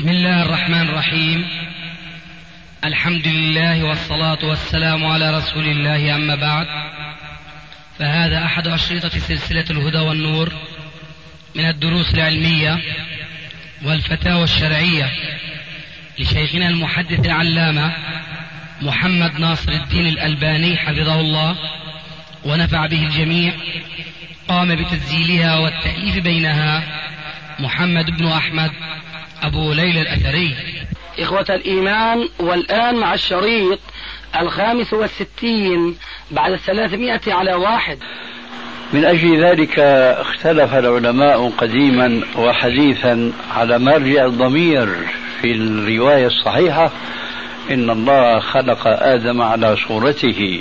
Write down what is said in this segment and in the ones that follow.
بسم الله الرحمن الرحيم. الحمد لله والصلاة والسلام على رسول الله، أما بعد، فهذا أحد أشرطة سلسلة الهدى والنور من الدروس العلمية والفتاوى الشرعية لشيخنا المحدث العلامة محمد ناصر الدين الألباني حفظه الله ونفع به الجميع. قام بتسجيلها والتأليف بينها محمد بن أحمد أبو ليلى الأثري. إخوة الإيمان، والآن مع الشريط 65 بعد 300 على 1. من أجل ذلك اختلف العلماء قديما وحديثا على مرجع الضمير في الرواية الصحيحة: إن الله خلق آدم على صورته.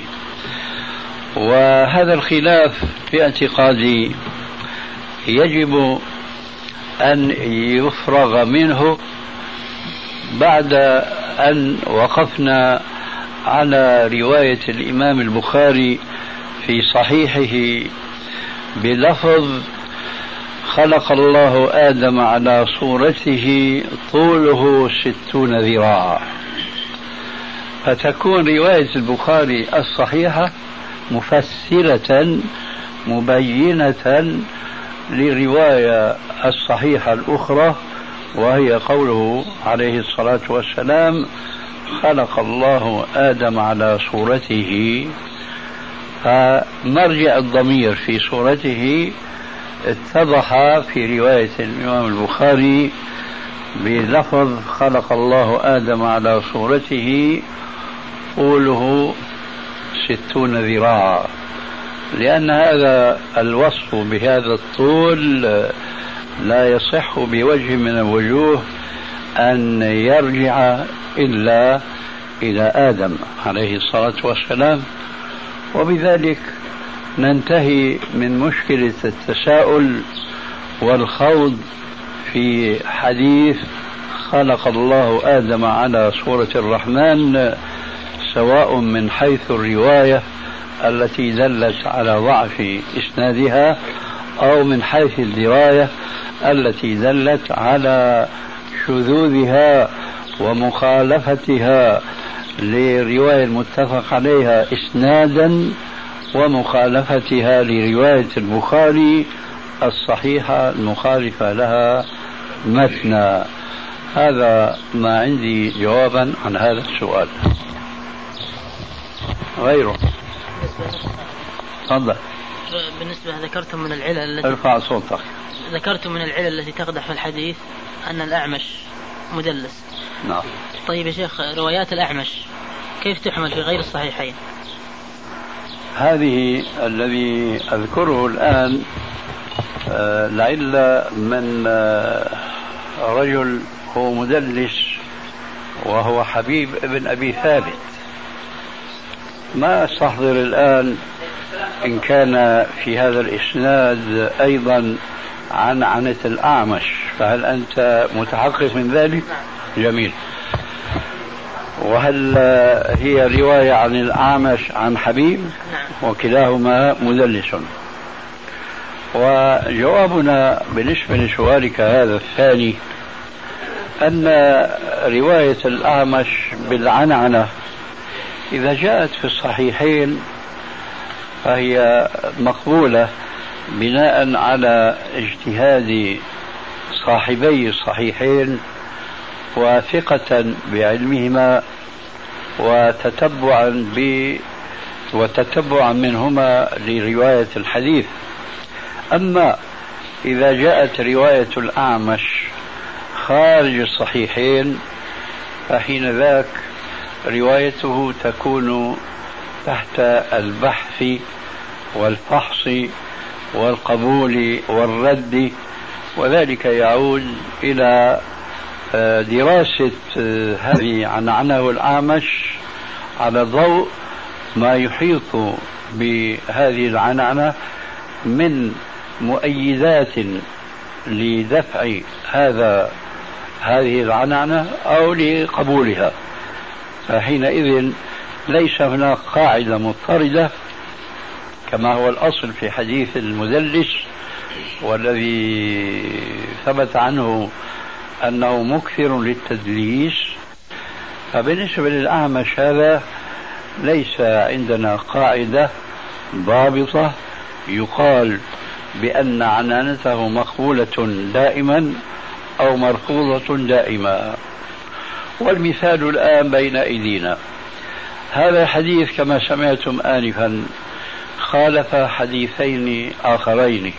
وهذا الخلاف في اعتقادي يجب أن يفرغ منه بعد أن وقفنا على رواية الإمام البخاري في صحيحه بلفظ: خلق الله آدم على صورته طوله 60 ذراعا. فتكون رواية البخاري الصحيحة مفسرة مبينة للرواية الصحيحة الأخرى، وهي قوله عليه الصلاة والسلام: خلق الله آدم على صورته. فمرجع الضمير في صورته اتضح في رواية الإمام البخاري بلفظ: خلق الله آدم على صورته طوله 60 ذراعا، لأن هذا الوصف بهذا الطول لا يصح بوجه من الوجوه أن يرجع إلا إلى آدم عليه الصلاة والسلام. وبذلك ننتهي من مشكلة التساؤل والخوض في حديث خلق الله آدم على صورة الرحمن، سواء من حيث الرواية التي دلت على ضعف إسنادها أو من حيث الدراية التي دلت على شذوذها ومخالفتها لرواية المتفق عليها إسنادا ومخالفتها لرواية البخاري الصحيحة المخالفة لها متنا. هذا ما عندي جوابا عن هذا السؤال. غيره تفضل. بالنسبة ذكرتم من العلل التي ارفع صوتك. ذكرتم من العلل التي تقدح في الحديث أن الأعمش مدلس. نعم. طيب يا شيخ، روايات الأعمش كيف تحمل في غير الصحيحين؟ هذه الذي أذكره الآن لعل من رجل هو مدلس وهو حبيب ابن أبي ثابت. ما أستحضر الآن إن كان في هذا الإسناد أيضا عنة الأعمش، فهل أنت متحقق من ذلك؟ جميل. وهل هي رواية عن الأعمش عن حبيب؟ وكلاهما مدلس. وجوابنا بالنسبة لسؤالك هذا الثاني أن رواية الأعمش بالعنعنة إذا جاءت في الصحيحين فهي مقبولة بناء على اجتهاد صاحبي الصحيحين وثقة بعلمهما وتتبعا منهما لرواية الحديث. أما إذا جاءت رواية الأعمش خارج الصحيحين فحين ذاك روايته تكون تحت البحث والفحص والقبول والرد، وذلك يعود إلى دراسة هذه عنعنه الأعمش على ضوء ما يحيط بهذه العنعنة من مؤيدات لدفع هذه العنعنة أو لقبولها. فحينئذ ليس هناك قاعدة مضطردة كما هو الأصل في حديث المدلس والذي ثبت عنه أنه مكثر للتدليس، فبالنسبة للأعمش هذا ليس عندنا قاعدة ضابطة يقال بأن عنانته مقبولة دائما أو مرفوضة دائما. والمثال الآن بين أيدينا، هذا الحديث كما سمعتم آنفا خالف حديثين آخرين،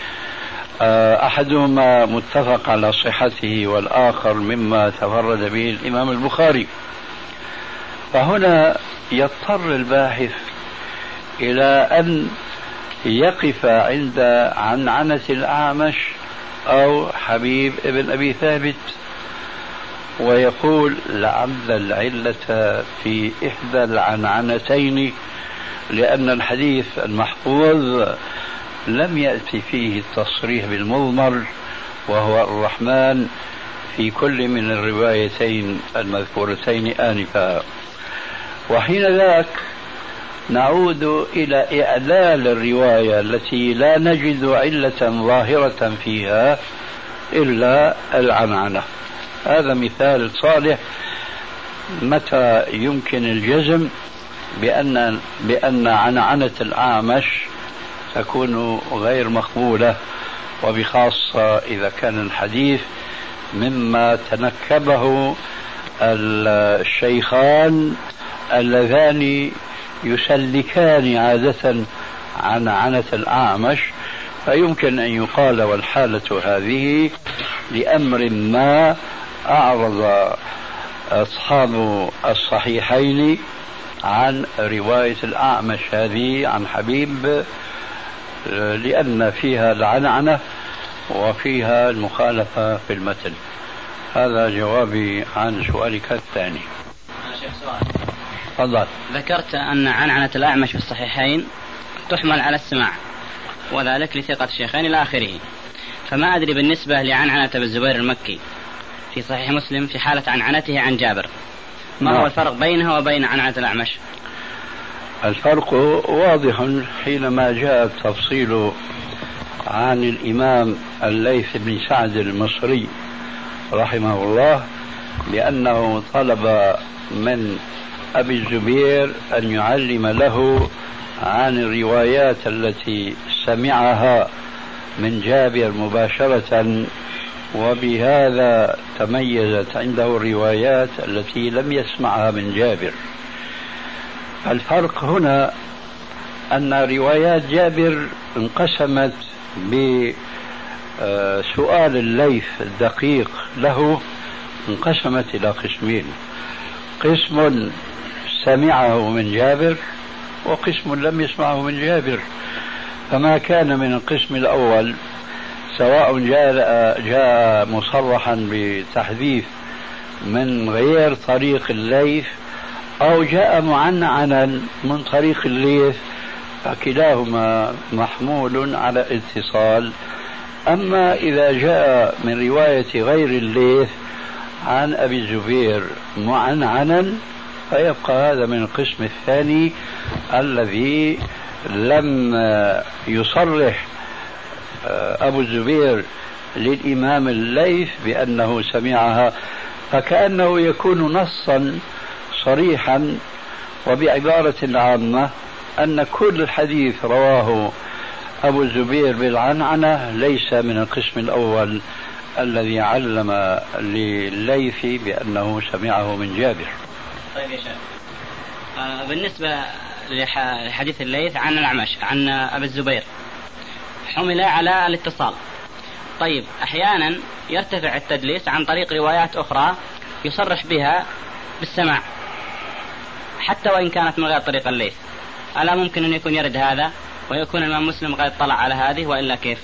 أحدهما متفق على صحته والآخر مما تفرد به الإمام البخاري. فهنا يضطر الباحث إلى أن يقف عند عنعنة الأعمش أو حبيب ابن أبي ثابت ويقول لعل العلة في إحدى العنعنتين، لأن الحديث المحفوظ لم يأتي فيه التصريح بالمضمر وهو الرحمن في كل من الروايتين المذكورتين آنفا. وحين ذاك نعود إلى إعلال الرواية التي لا نجد علة ظاهرة فيها إلا العنعنة. هذا مثال صالح متى يمكن الجزم بأن عنعنة الأعمش تكون غير مقبولة، وبخاصة إذا كان الحديث مما تنكبه الشيخان اللذان يسلكان عادة عنعنة الأعمش، فيمكن أن يقال والحالة هذه لأمر ما أعرض أصحاب الصحيحين عن رواية الأعمش هذه عن حبيب، لأن فيها العنعنة وفيها المخالفة في المتن. هذا جوابي عن سؤالك الثاني. تفضل. ذكرت أن عنعنة الأعمش في الصحيحين تحمل على السماع، وذلك لثقة الشيخين إلى آخره، فما أدري بالنسبة لعنعنة أبي الزبير المكي في صحيح مسلم في حالة عنعنته عن جابر، ما هو الفرق بينها وبين عنعنة الأعمش؟ الفرق واضح حينما جاء التفصيل عن الإمام الليث بن سعد المصري رحمه الله بأنه طلب من أبي الزبير أن يعلم له عن الروايات التي سمعها من جابر مباشرة، وبهذا تميزت عنده الروايات التي لم يسمعها من جابر. الفرق هنا أن روايات جابر انقسمت بسؤال الليث الدقيق له، انقسمت إلى قسمين: قسم سمعه من جابر وقسم لم يسمعه من جابر. فما كان من القسم الأول سواء جاء مصرحا بتحديث من غير طريق الليث أو جاء معنعنا من طريق الليث، فكلاهما محمول على اتصال. أما إذا جاء من رواية غير الليث عن أبي الزبير معنعنا فيبقى هذا من القسم الثاني الذي لم يصرح أبو الزبير للإمام الليث بأنه سمعها، فكأنه يكون نصا صريحا. وبعبارة عامة أن كل الحديث رواه أبو الزبير بالعنعنة ليس من القسم الأول الذي علم لليث بأنه سمعه من جابر. طيب يا شيخ، بالنسبة لحديث الليث عن الأعمش عن أبي الزبير حمل على الاتصال. طيب أحيانا يرتفع التدليس عن طريق روايات أخرى يصرح بها بالسماع حتى وإن كانت من غير طريق الليث، ألا ممكن أن يكون يرد هذا ويكون الإمام مسلم قد اطلع على هذه، وإلا كيف؟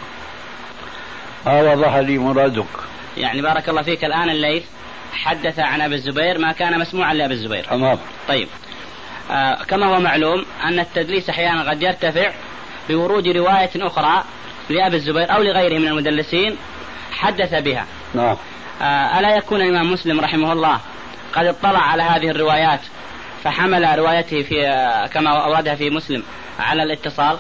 وضح لي مرادك. يعني بارك الله فيك، الآن الليث حدث عن أبي الزبير ما كان مسموعا لأبي الزبير. تمام. طيب كما هو معلوم أن التدليس أحيانا قد يرتفع بورود رواية أخرى لأبي الزبير أو لغيره من المدلسين حدث بها. نعم. ألا يكون الإمام مسلم رحمه الله قد اطلع على هذه الروايات فحمل روايته في كما أوردها في مسلم على الاتصال؟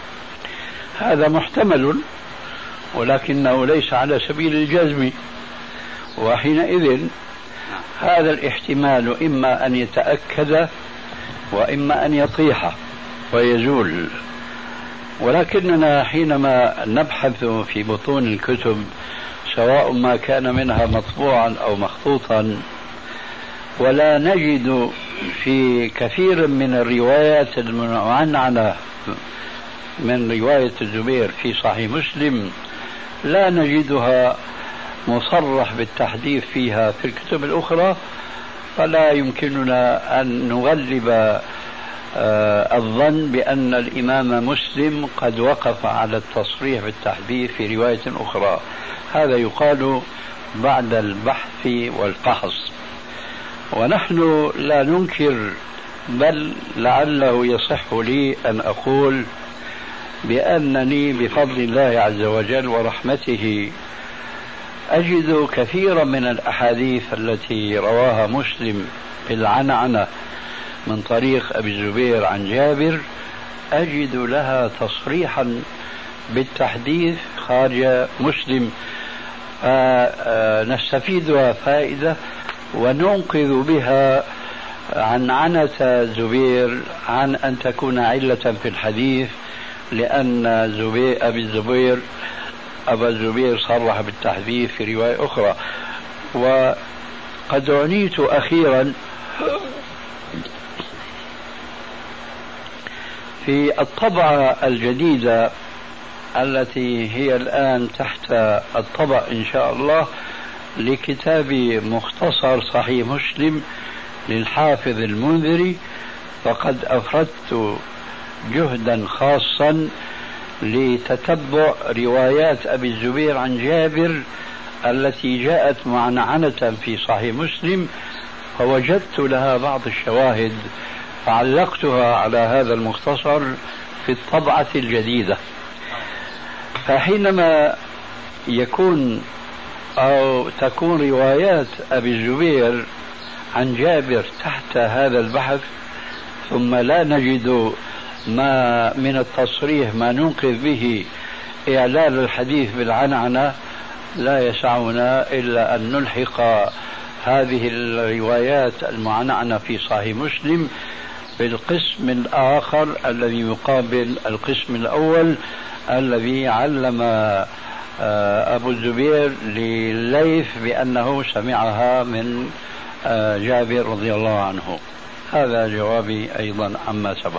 هذا محتمل ولكنه ليس على سبيل الجزم، وحينئذ هذا الاحتمال إما أن يتأكد وإما أن يطيح ويزول. ولكننا حينما نبحث في بطون الكتب سواء ما كان منها مطبوعا أو مخطوطا ولا نجد في كثير من الروايات المعنعنة من رواية الزبير في صحيح مسلم لا نجدها مصرح بالتحديث فيها في الكتب الأخرى، فلا يمكننا أن نغلب الظن بأن الإمام مسلم قد وقف على التصريح بالتحديث في رواية أخرى. هذا يقال بعد البحث والفحص، ونحن لا ننكر، بل لعله يصح لي أن أقول بأنني بفضل الله عز وجل ورحمته أجد كثيرا من الأحاديث التي رواها مسلم بالعنعنة من طريق أبي الزبير عن جابر أجد لها تصريحا بالتحديث خارج مسلم، نستفيدها فائدة وننقذ بها عنعنة زبير عن أن تكون علة في الحديث، لأن أبا الزبير صرح بالتحديث في رواية أخرى. وقد عنيت أخيرا في الطبعة الجديدة التي هي الآن تحت الطبع إن شاء الله لكتاب مختصر صحيح مسلم للحافظ المنذري، فقد أفردت جهدا خاصا لتتبع روايات أبي الزبير عن جابر التي جاءت معنعنة في صحيح مسلم، فوجدت لها بعض الشواهد فعلقتها على هذا المختصر في الطبعة الجديدة. فحينما تكون روايات أبي الزبير عن جابر تحت هذا البحث ثم لا نجد ما من التصريح ما ننقذ به إعلال الحديث بالعنعنة، لا يسعنا إلا أن نلحق هذه الروايات المعنعنة في صحيح مسلم بالقسم الآخر الذي يقابل القسم الأول الذي علم أبو الزبير لليث بأنه سمعها من جابر رضي الله عنه. هذا جوابي أيضا عما سبق.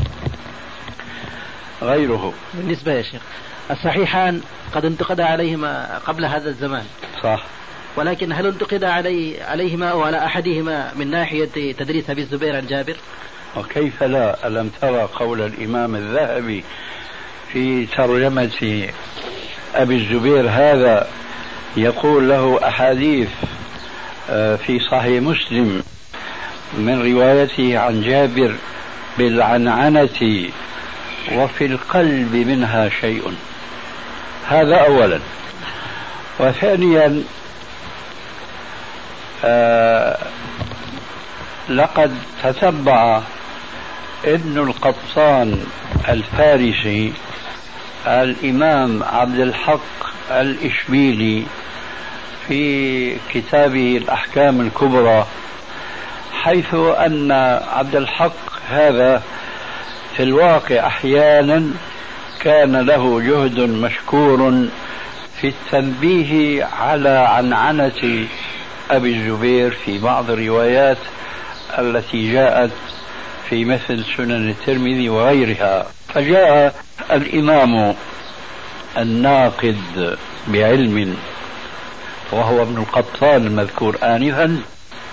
غيره بالنسبة يا شيخ الصحيحان قد انتقد عليهما قبل هذا الزمان، صح، ولكن هل انتقد عليهما أو على أحدهما من ناحية تدريس أبي الزبير عن جابر؟ وكيف لا؟ ألم ترى قول الإمام الذهبي في ترجمة أبي الزبير هذا يقول له أحاديث في صحيح مسلم من روايته عن جابر بالعنعنة وفي القلب منها شيء. هذا أولا. وثانيا لقد تتبع ابن القطان الفارسي الإمام عبد الحق الإشبيلي في كتابه الأحكام الكبرى، حيث أن عبد الحق هذا في الواقع أحيانا كان له جهد مشكور في التنبيه على عنعنة أبي الزبير في بعض الروايات التي جاءت في مثل سنن الترمذي وغيرها. فجاء الإمام الناقد بعلم وهو ابن القطان المذكور آنفا،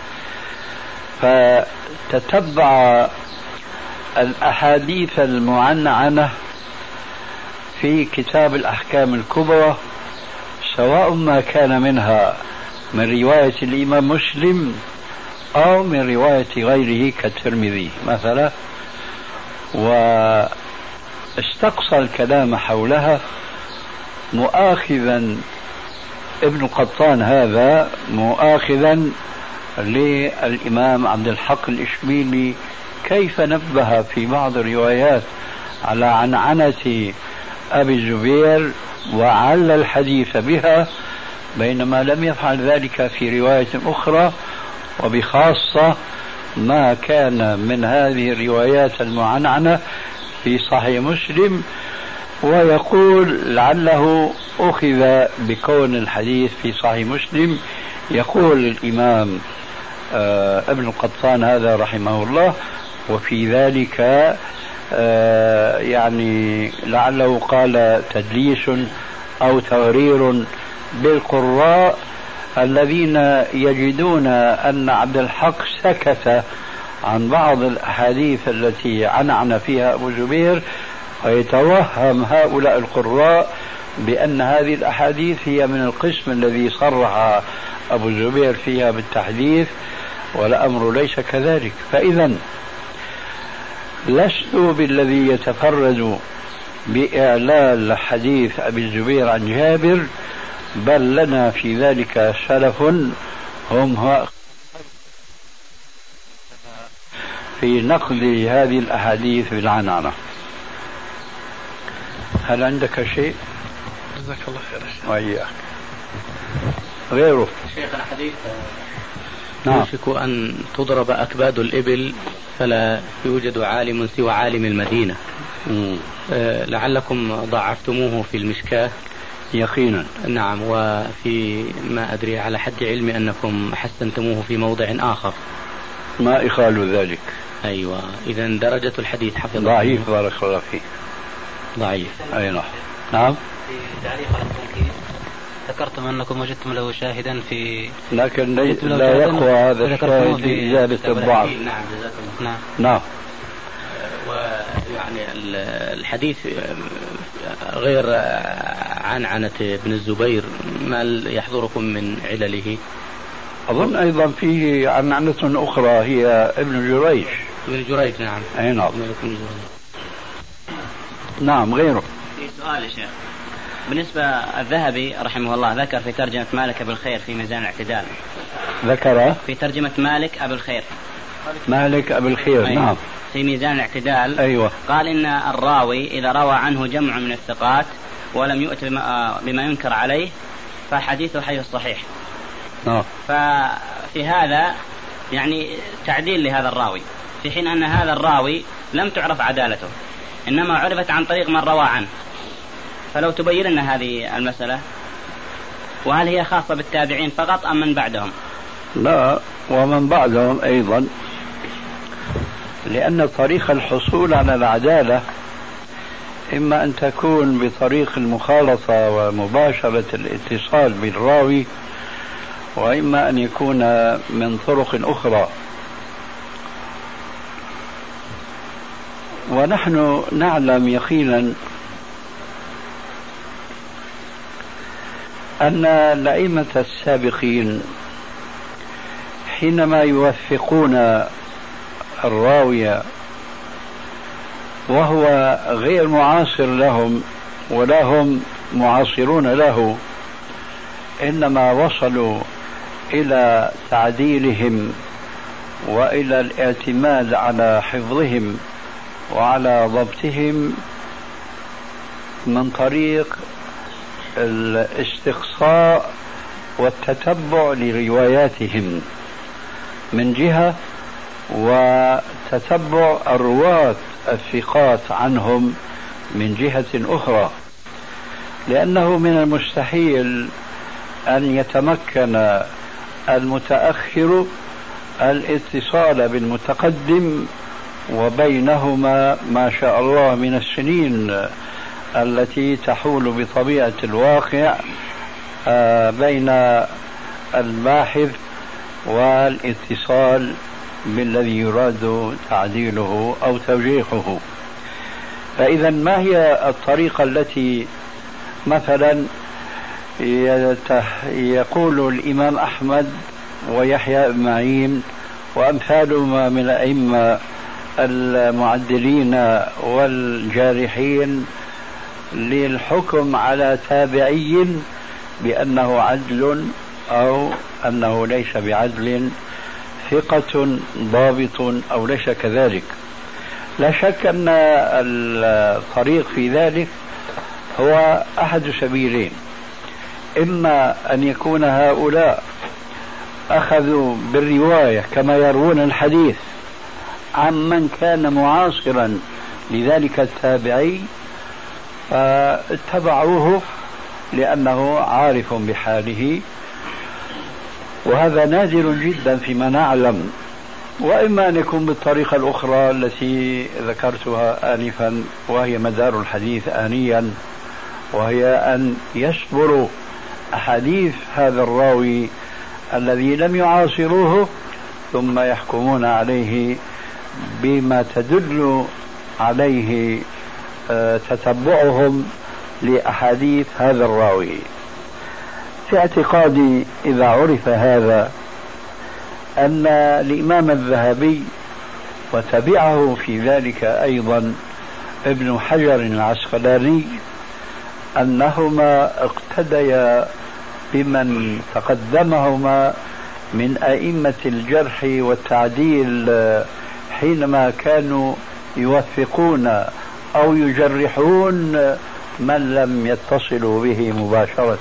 فتتبع الأحاديث المعنعنة في كتاب الأحكام الكبرى، سواء ما كان منها من رواية الإمام مسلم أو من رواية غيره كالترمذي مثلا، واستقصى الكلام حولها، مؤاخذا ابن القطان هذا مؤاخذا للإمام عبد الحق الإشبيلي كيف نبه في بعض الروايات على عنعنة أبي الزبير وعلى الحديث بها بينما لم يفعل ذلك في رواية أخرى، وبخاصة ما كان من هذه الروايات المعنعنة في صحيح مسلم، ويقول لعله أخذ بكون الحديث في صحيح مسلم. يقول الإمام ابن القطان هذا رحمه الله: وفي ذلك يعني لعله قال تدليس أو تغرير بالقراء الذين يجدون أن عبد الحق سكت عن بعض الأحاديث التي عنعن فيها أبو زبير، ويتوهم هؤلاء القراء بأن هذه الأحاديث هي من القسم الذي صرح أبو زبير فيها بالتحديث، والأمر ليس كذلك. فإذا لست بالذي يتفرد بإعلال حديث أبي الزبير عن جابر، بل لنا في ذلك سلف هم في نقد هذه الأحاديث بالعنعنة. هل عندك شيء؟ جزاك الله خير. وإياك. غيره شيخنا حديث نعم. يوشك أن تضرب أكباد الإبل فلا يوجد عالم سوى عالم المدينة. لعلكم ضعفتموه في المشكاة يقينا. نعم. وفي ما أدري على حد علمي أنكم حسنتموه في موضع آخر. ما إخال ذلك. أيوة. إذا درجة الحديث حفظ ضعيف. بارك الله فيك. ضعيف. أي نعم. في تعليق على التنكير ذكرتم أنكم وجدتم له شاهدا في، لكن لا يقوى هذا الشاهد لإزالة الضعف. نعم جزاك الله. نعم. ويعني الحديث غير عنعنة ابن الزبير ما يحضركم من علله؟ أظن أيضا فيه عنعنة أخرى هي ابن جريج. ابن جريج نعم. أي نعم. نعم. غيره. في سؤال يا شيخ، بالنسبة الذهبي رحمه الله ذكر في ترجمة مالك أبو الخير في ميزان الاعتدال، ذكر في ترجمة مالك أبو الخير مالك أبو الخير. أيوة. نعم. في ميزان الاعتدال. أيوة. قال إن الراوي إذا روى عنه جمع من الثقات ولم يؤت بما ينكر عليه فحديثه حي الصحيح. نعم. ففي هذا يعني تعديل لهذا الراوي، في حين أن هذا الراوي لم تعرف عدالته، إنما عرفت عن طريق من روى عنه. فلو تبين لنا هذه المسألة، وهل هي خاصة بالتابعين فقط أم من بعدهم؟ لا، ومن بعدهم أيضا، لأن طريق الحصول على العدالة إما أن تكون بطريق المخالطة ومباشرة الاتصال بالراوي، وإما أن يكون من طرق أخرى. ونحن نعلم يقينا أن الأئمة السابقين حينما يوثقون الراوي وهو غير معاصر لهم ولا هم معاصرون له، إنما وصلوا إلى تعديلهم وإلى الاعتماد على حفظهم وعلى ضبطهم من طريق الاستقصاء والتتبع لرواياتهم من جهة، وتتبع الرواة الثقات عنهم من جهة أخرى، لأنه من المستحيل أن يتمكن المتأخر الاتصال بالمتقدم وبينهما ما شاء الله من السنين التي تحول بطبيعة الواقع بين الباحث والاتصال بالذي يراد تعديله أو توجيهه. فإذا ما هي الطريقة التي مثلا يقول الإمام أحمد ويحيى بن معين وأمثالهما من الأئمة المعدلين والجارحين للحكم على تابعي بأنه عدل أو أنه ليس بعدل، ثقة ضابط أو ليس كذلك؟ لا شك أن الطريق في ذلك هو أحد سبيلين: إما أن يكون هؤلاء أخذوا بالرواية كما يروون الحديث عمن كان معاصرا لذلك التابعي فاتبعوه لأنه عارف بحاله، وهذا نادر جدا فيما نعلم. وإما أن يكون بالطريقة الأخرى التي ذكرتها آنفا وهي مدار الحديث آنيا، وهي أن يصبروا أحاديث هذا الراوي الذي لم يعاصروه ثم يحكمون عليه بما تدل عليه تتبعهم لأحاديث هذا الراوي. في اعتقادي إذا عرف هذا أن الإمام الذهبي وتبعه في ذلك أيضا ابن حجر العسقلاني أنهما اقتديا بمن تقدمهما من أئمة الجرح والتعديل حينما كانوا يوثقون أو يجرحون من لم يتصلوا به مباشرة،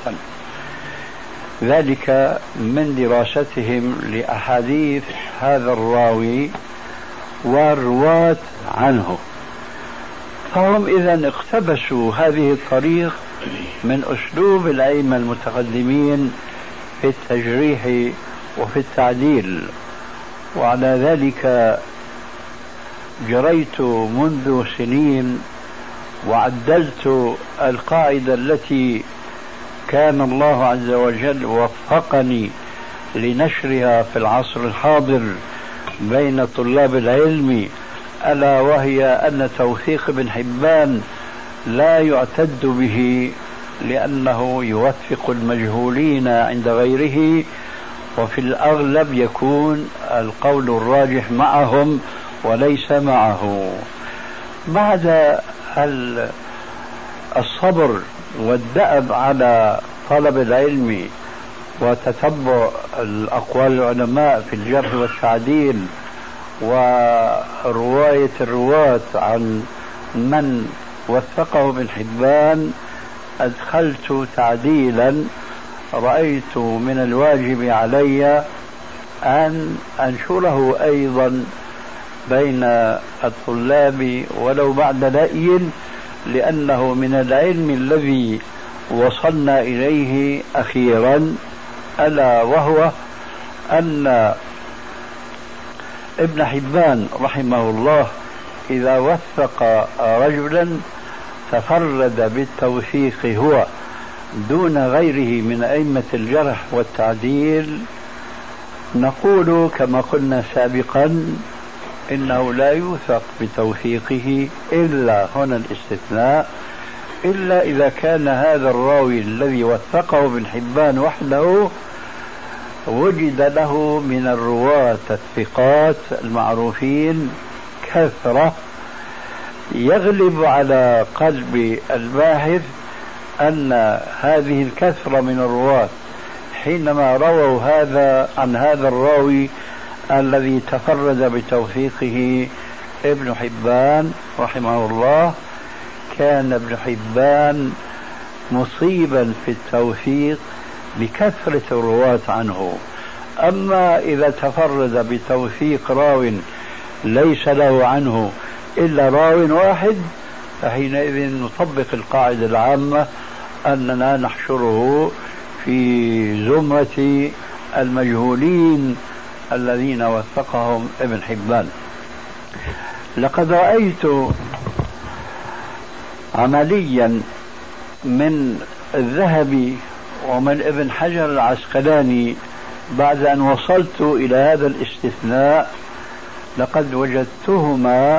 ذلك من دراستهم لأحاديث هذا الراوي والرواة عنه. فهم إذن اقتبسوا هذه الطريق من أسلوب الأئمة المتقدمين في التجريح وفي التعديل، وعلى ذلك جريت منذ سنين وعدلت القاعدة التي كان الله عز وجل وفقني لنشرها في العصر الحاضر بين طلاب العلم، ألا وهي أن توثيق ابن حبان لا يعتد به لأنه يوثق المجهولين عند غيره، وفي الأغلب يكون القول الراجح معهم وليس معه. بعد الصبر والدأب على طلب العلم وتتبع الأقوال العلماء في الجرح والتعديل ورواية الرواة عن من وثقه ابن حبان، أدخلت تعديلا رأيت من الواجب علي أن أنشره أيضا بين الطلاب ولو بعد رأي، لأنه من العلم الذي وصلنا إليه أخيرا، ألا وهو أن ابن حبان رحمه الله إذا وثق رجلا تفرد بالتوثيق هو دون غيره من أئمة الجرح والتعديل، نقول كما قلنا سابقا إنه لا يوثق بتوثيقه إلا هنا الاستثناء، إلا إذا كان هذا الراوي الذي وثقه ابن حبان وحده وجد له من الرواة الثقات المعروفين كثرة يغلب على قلب الباحث أن هذه الكثرة من الرواة حينما رووا هذا عن هذا الراوي الذي تفرد بتوثيقه ابن حبان رحمه الله، كان ابن حبان مصيبا في التوثيق بكثرة الرواة عنه. أما إذا تفرد بتوثيق راو ليس له عنه إلا راو واحد، فحينئذ نطبق القاعدة العامة أننا نحشره في زمرة المجهولين الذين وثقهم ابن حبان. لقد رأيت عمليا من الذهبي ومن ابن حجر العسقلاني بعد أن وصلت إلى هذا الاستثناء، لقد وجدتهما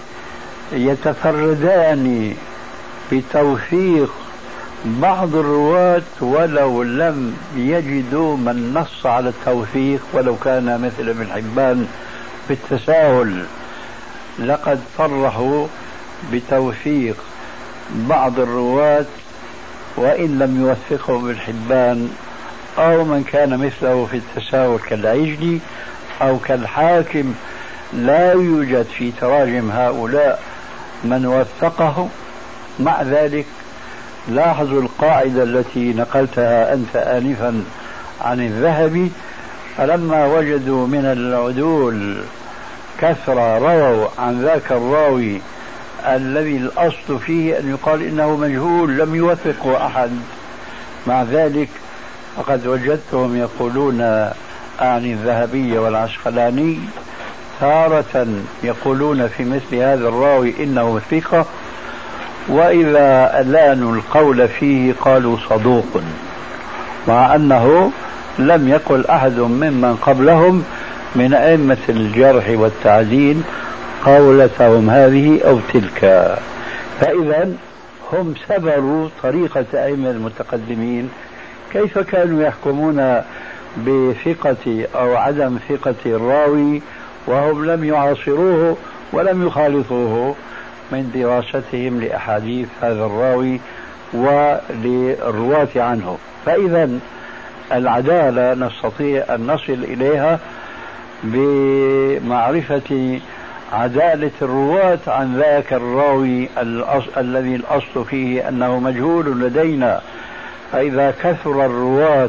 يتفردان بتوثيق بعض الرواة ولو لم يجدوا من نص على التوثيق ولو كان مثل ابن حبان بالتساهل. لقد صرحوا بتوثيق بعض الرواة وإن لم يوثقه ابن حبان أو من كان مثله في التساهل كالعجلي أو كالحاكم، لا يوجد في تراجم هؤلاء من وثقه. مع ذلك لاحظوا القاعدة التي نقلتها أنت آنفا عن الذهبي، فلما وجدوا من العدول كثرة رووا عن ذاك الراوي الذي الأصل فيه أن يقال إنه مجهول لم يوثقه أحد، مع ذلك فقد وجدتهم يقولون أعني الذهبي والعسقلاني تارة يقولون في مثل هذا الراوي إنه ثقة، وإذا ألانوا القول فيه قالوا صدوق، مع أنه لم يقل أحد ممن قبلهم من أئمة الجرح والتعديل قولتهم هذه أو تلك. فإذا هم سبروا طريقة أئمة المتقدمين كيف كانوا يحكمون بثقة أو عدم ثقة الراوي وهم لم يعاصروه ولم يخالطوه من دراستهم لأحاديث هذا الراوي وللرواة عنه. فإذا العدالة نستطيع أن نصل إليها بمعرفة عدالة الرواة عن ذاك الراوي الذي الأصل فيه أنه مجهول لدينا. فإذا كثر الرواة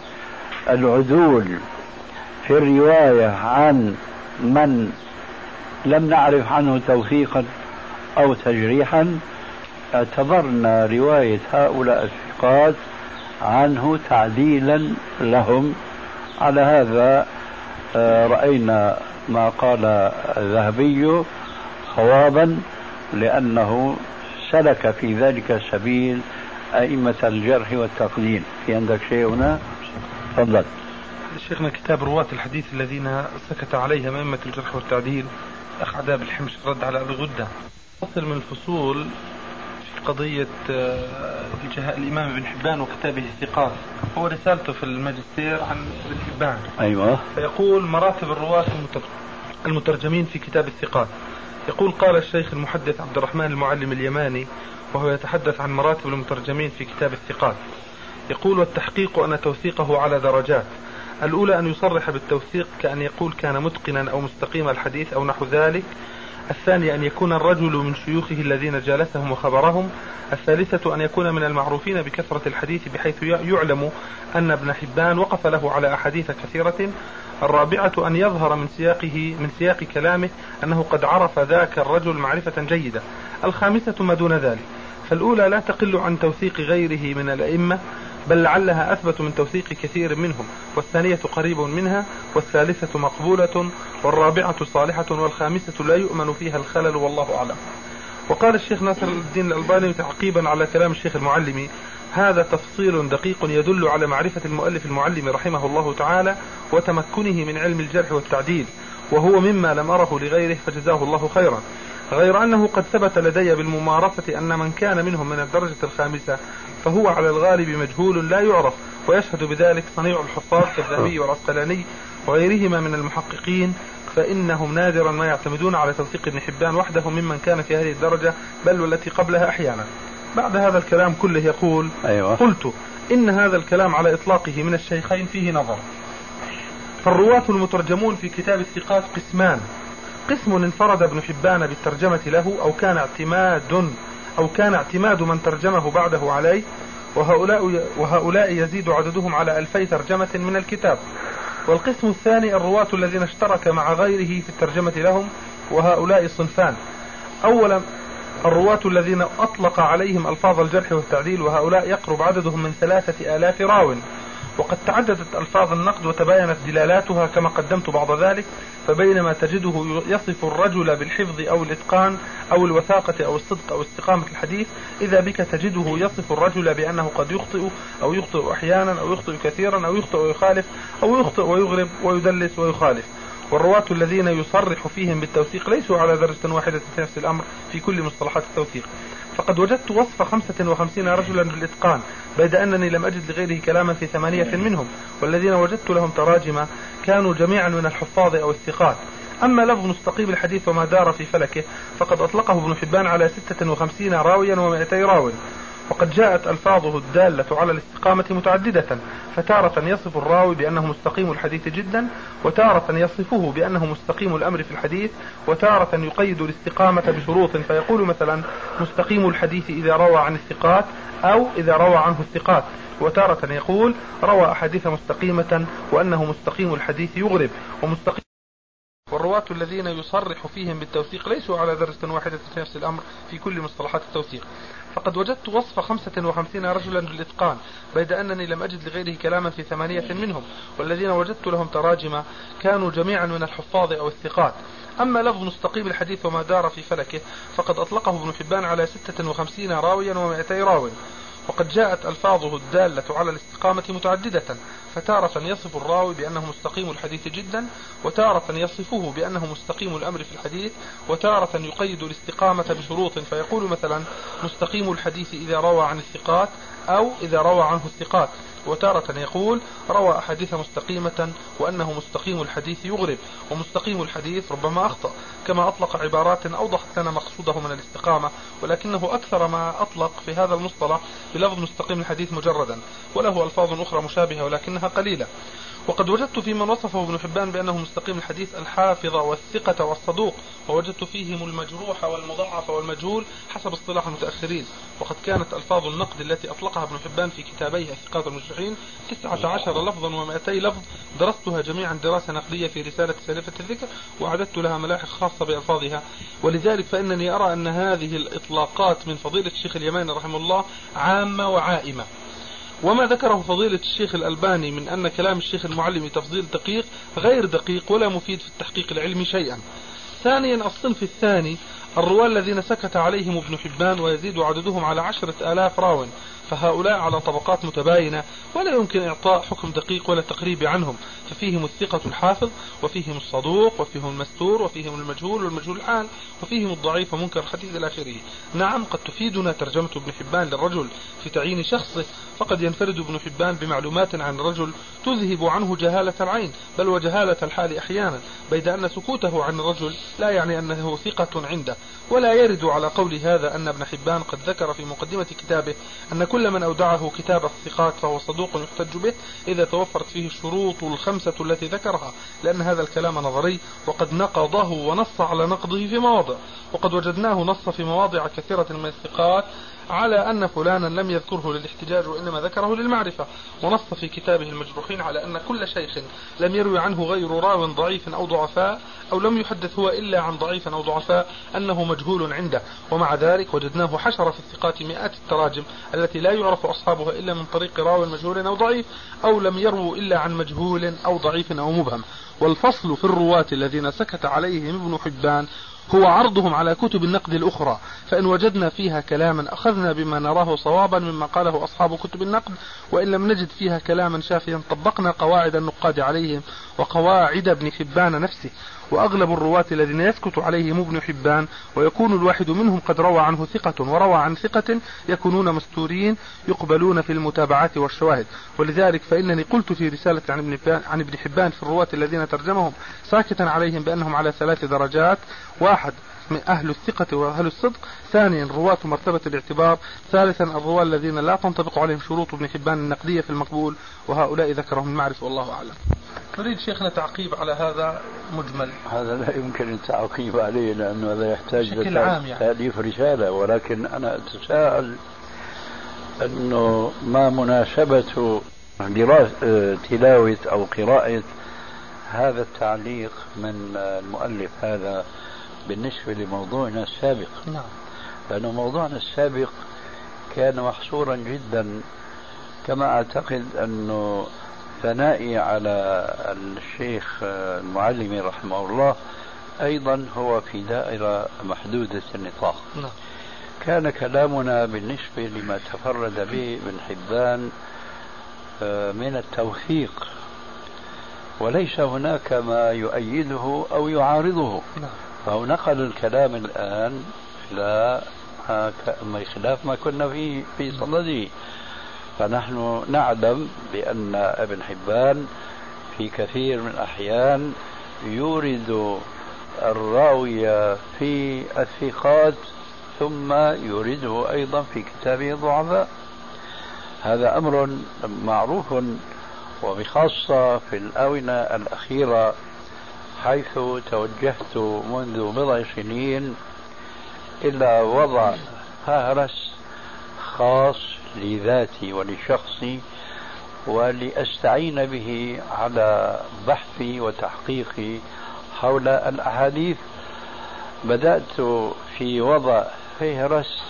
العدول في الرواية عن من لم نعرف عنه توثيقا أو تجريحا اعتبرنا رواية هؤلاء الثقات عنه تعديلا لهم. على هذا رأينا ما قال الذهبي صوابا، لأنه سلك في ذلك السبيل أئمة الجرح والتقديم. في عندك شيء هنا؟ تفضل. شيخنا كتاب رواة الحديث الذين سكت عليهم أئمة الجرح والتعديل، أخ عذاب الحمش رد على أبي غدة. فصل من الفصول في قضية الإمام ابن حبان وكتابه الثقات. هو رسالته في الماجستير عن ابن حبان. أيوة. فيقول مراتب الرواة المترجمين في كتاب الثقات. يقول قال الشيخ المحدث عبد الرحمن المعلم اليماني وهو يتحدث عن مراتب المترجمين في كتاب الثقات، يقول والتحقيق أن توثيقه على درجات. الأولى أن يصرح بالتوثيق كأن يقول كان متقنا أو مستقيم الحديث أو نحو ذلك. الثانية أن يكون الرجل من شيوخه الذين جالسهم وخبرهم. الثالثة أن يكون من المعروفين بكثرة الحديث بحيث يعلم أن ابن حبان وقف له على أحاديث كثيرة. الرابعة أن يظهر من سياق كلامه أنه قد عرف ذاك الرجل معرفة جيدة. الخامسة ما دون ذلك. فالأولى لا تقل عن توثيق غيره من الأئمة، بل لعلها أثبت من توثيق كثير منهم، والثانية قريب منها، والثالثة مقبولة، والرابعة صالحة، والخامسة لا يؤمن فيها الخلل والله أعلم. وقال الشيخ ناصر الدين الألباني تعقيبا على كلام الشيخ المعلمي: هذا تفصيل دقيق يدل على معرفة المؤلف المعلم رحمه الله تعالى وتمكنه من علم الجرح والتعديل، وهو مما لم أره لغيره فجزاه الله خيرا. غير أنه قد ثبت لدي بالممارسة أن من كان منهم من الدرجة الخامسة فهو على الغالب مجهول لا يعرف، ويشهد بذلك صنيع الحفاظ كالذهبي والعسقلاني وغيرهما من المحققين، فإنهم نادرا ما يعتمدون على توثيق ابن حبان وحده ممن كان في هذه الدرجة بل والتي قبلها أحيانا. بعد هذا الكلام كله يقول: أيوة. قلت إن هذا الكلام على إطلاقه من الشيخين فيه نظر. فالرواة المترجمون في كتاب الثقات قسمان: قسم انفرد ابن حبان بالترجمة له أو كان اعتماد من ترجمه بعده عليه، وهؤلاء يزيد عددهم على 2000 ترجمة من الكتاب. والقسم الثاني الرواة الذين اشترك مع غيره في الترجمة لهم، وهؤلاء صنفان: أولا الرواة الذين أطلق عليهم ألفاظ الجرح والتعديل، وهؤلاء يقرب عددهم من 3000 راو، وقد تعددت ألفاظ النقد وتباينت دلالاتها كما قدمت بعض ذلك. فبينما تجده يصف الرجل بالحفظ أو الإتقان أو الوثاقة أو الصدق أو استقامة الحديث، إذا بك تجده يصف الرجل بأنه قد يخطئ أحيانا أو يخطئ كثيرا أو يخطئ ويخالف أو يخطئ ويغرب ويدلس ويخالف. والرواة الذين يصرح فيهم بالتوثيق ليسوا على درجة واحدة في نفس الأمر في كل مصطلحات التوثيق. فقد وجدت وصف 55 رجلا بالإتقان، بيد أنني لم أجد لغيره كلاما في 8 منهم، والذين وجدت لهم تراجم كانوا جميعا من الحفاظ أو الثقات. أما لفظ مستقيم الحديث وما دار في فلكه فقد أطلقه ابن حبان على 56 راويا و200 راو، وقد جاءت ألفاظه الدالة على الاستقامة متعددة، فتارة يصف الراوي بأنه مستقيم الحديث جدا، وتارة يصفه بأنه مستقيم الأمر في الحديث، وتارة يقيد الاستقامة بشروط فيقول مثلا مستقيم الحديث إذا روى عن الثقات أو إذا روى عنه الثقات، وتارة يقول روى أحاديث مستقيمة وأنه مستقيم الحديث يغرب ومستقيم. والرواة الذين يصرح فيهم بالتوثيق ليسوا على درجة واحدة في نفس الأمر في كل مصطلحات التوثيق. فقد وجدت وصف 55 رجلا بالإتقان بيد أنني لم أجد لغيره كلاما في 8 منهم، والذين وجدت لهم تراجم كانوا جميعا من الحفاظ أو الثقات. أما لفظ مستقيم الحديث وما دار في فلكه فقد أطلقه ابن حبان على 56 راويا و200 راو. وقد جاءت ألفاظه الدالة على الاستقامة متعددة، فتارة يصف الراوي بأنه مستقيم الحديث جدا، وتارة يصفه بأنه مستقيم الأمر في الحديث، وتارة يقيد الاستقامة بشروط فيقول مثلا مستقيم الحديث إذا روى عن الثقات أو إذا روى عنه الثقات، وتارة يقول روى أحاديث مستقيمة وأنه مستقيم الحديث يغرب ومستقيم الحديث ربما أخطأ، كما أطلق عبارات أوضحت لنا مقصوده من الاستقامة، ولكنه أكثر ما أطلق في هذا المصطلح بلفظ مستقيم الحديث مجردا، وله ألفاظ أخرى مشابهة ولكنها قليلة. وقد وجدت في من وصفه ابن حبان بأنه مستقيم الحديث الحافظ والثقة والصدوق، ووجدت فيهم المجروح والمضعف والمجهول حسب اصطلاح المتأخرين. وقد كانت ألفاظ النقد التي أطلقها ابن حبان في كتابيه الثقات والمجروحين 19 لفظا و200 لفظ، درستها جميعا دراسة نقدية في رسالة سالفة الذكر، وأعددت لها ملاحق خاصة بألفاظها. ولذلك فإنني أرى أن هذه الإطلاقات من فضيلة الشيخ اليماني رحمه الله عامة وعائمة. وما ذكره فضيلة الشيخ الألباني من أن كلام الشيخ المعلم تفضيل دقيق غير دقيق ولا مفيد في التحقيق العلمي شيئا. ثانيا الصنف الثاني الرواة الذين سكت عليهم ابن حبان ويزيد عددهم على 10,000 راو، فهؤلاء على طبقات متباينة ولا يمكن إعطاء حكم دقيق ولا تقريب عنهم، ففيهم الثقة الحافظ وفيهم الصدوق وفيهم المستور وفيهم المجهول والمجهول الحال وفيهم الضعيف ومنكر الحديث إلى آخره. نعم قد تفيدنا ترجمة ابن حبان للرجل في تعيين شخصه، فقد ينفرد ابن حبان بمعلومات عن الرجل تذهب عنه جهالة العين بل وجهالة الحال أحيانا، بيد أن سكوته عن الرجل لا يعني أنه ثقة عنده. ولا يرد على قول هذا أن ابن حبان قد ذكر في مقدمة كتابه أن كل من أودعه كتاب الثقات فهو صدوق يحتج به إذا توفرت فيه الشروط الخمسة التي ذكرها، لأن هذا الكلام نظري وقد نقضه ونص على نقضه في مواضع، وقد وجدناه نص في مواضع كثيرة من الثقات على أن فلانا لم يذكره للاحتجاج وإنما ذكره للمعرفة، ونص في كتابه المجروحين على أن كل شيخ لم يروي عنه غير راو ضعيف أو ضعفاء أو لم يحدث هو إلا عن ضعيف أو ضعفاء أنه مجهول عنده. ومع ذلك وجدناه حشر في الثقات مئات التراجم التي لا يعرف أصحابها إلا من طريق راو مجهول أو ضعيف أو لم يروا إلا عن مجهول أو ضعيف أو مبهم. والفصل في الرواة الذين سكت عليهم ابن حبان هو عرضهم على كتب النقد الأخرى، فإن وجدنا فيها كلاما أخذنا بما نراه صوابا مما قاله أصحاب كتب النقد، وإن لم نجد فيها كلاما شافيا طبقنا قواعد النقاد عليهم وقواعد ابن حبان نفسه. وأغلب الرواة الذين يسكت عليهم ابن حبان ويكون الواحد منهم قد روى عنه ثقة وروى عن ثقة يكونون مستورين يقبلون في المتابعات والشواهد. ولذلك فإنني قلت في رسالة عن ابن حبان في الرواة الذين ترجمهم ساكتا عليهم بأنهم على 3 درجات: 1 من أهل الثقة وأهل الصدق، 2 رواة مرتبة الاعتبار، 3 الرواة الذين لا تنطبق عليهم شروط ابن حبان النقدية في المقبول، وهؤلاء ذكرهم المعرفة والله أعلم. نريد شيخنا تعقيب على هذا مجمل. هذا لا يمكن التعقيب عليه لأنه هذا يحتاج لتأليف رسالة، ولكن أنا أتساءل أنه ما مناسبة تلاوة أو قراءة هذا التعليق من المؤلف هذا بالنسبة لموضوعنا السابق. نعم. لأن موضوعنا السابق كان محصورا جدا، كما أعتقد أنه ثنائي على الشيخ المعلمي رحمه الله أيضا هو في دائرة محدودة النطاق. نعم. كان كلامنا بالنسبة لما تفرد به ابن حبان من التوثيق، وليس هناك ما يؤيده أو يعارضه. نعم. فهو نقل الكلام الآن إلى خلاف ما كنا في صدده. فنحن نعلم بأن ابن حبان في كثير من الأحيان يورد الراوية في الثقات ثم يورده أيضا في كتابه الضعفاء. هذا أمر معروف، وبخاصة في الآونة الأخيرة، حيث توجهت منذ بضع سنين إلى وضع فهرس خاص لذاتي ولشخصي ولأستعين به على بحثي وتحقيقي حول الأحاديث. بدأت في وضع فهرس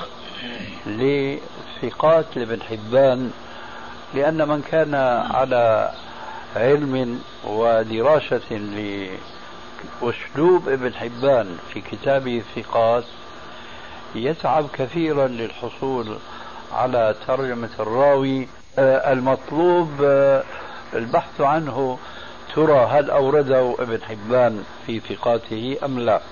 لثقات لابن حبان، لأن من كان على علم ودراسة لأسلوب ابن حبان في كتابه الثقات يتعب كثيرا للحصول على ترجمة الراوي المطلوب البحث عنه، ترى هل أورده ابن حبان في ثقاته أم لا.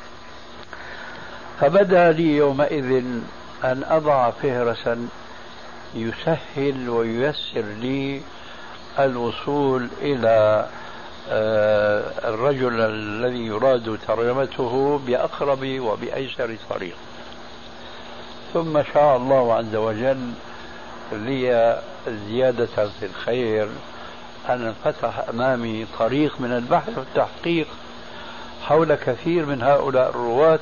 فبدا لي يومئذ أن أضع فهرسا يسهل وييسر لي الوصول إلى الرجل الذي يراد ترجمته بأقرب وبأيسر طريق. ثم شاء الله عز وجل لي زيادة في الخير أن انفتح أمامي طريق من البحث والتحقيق حول كثير من هؤلاء الرواة.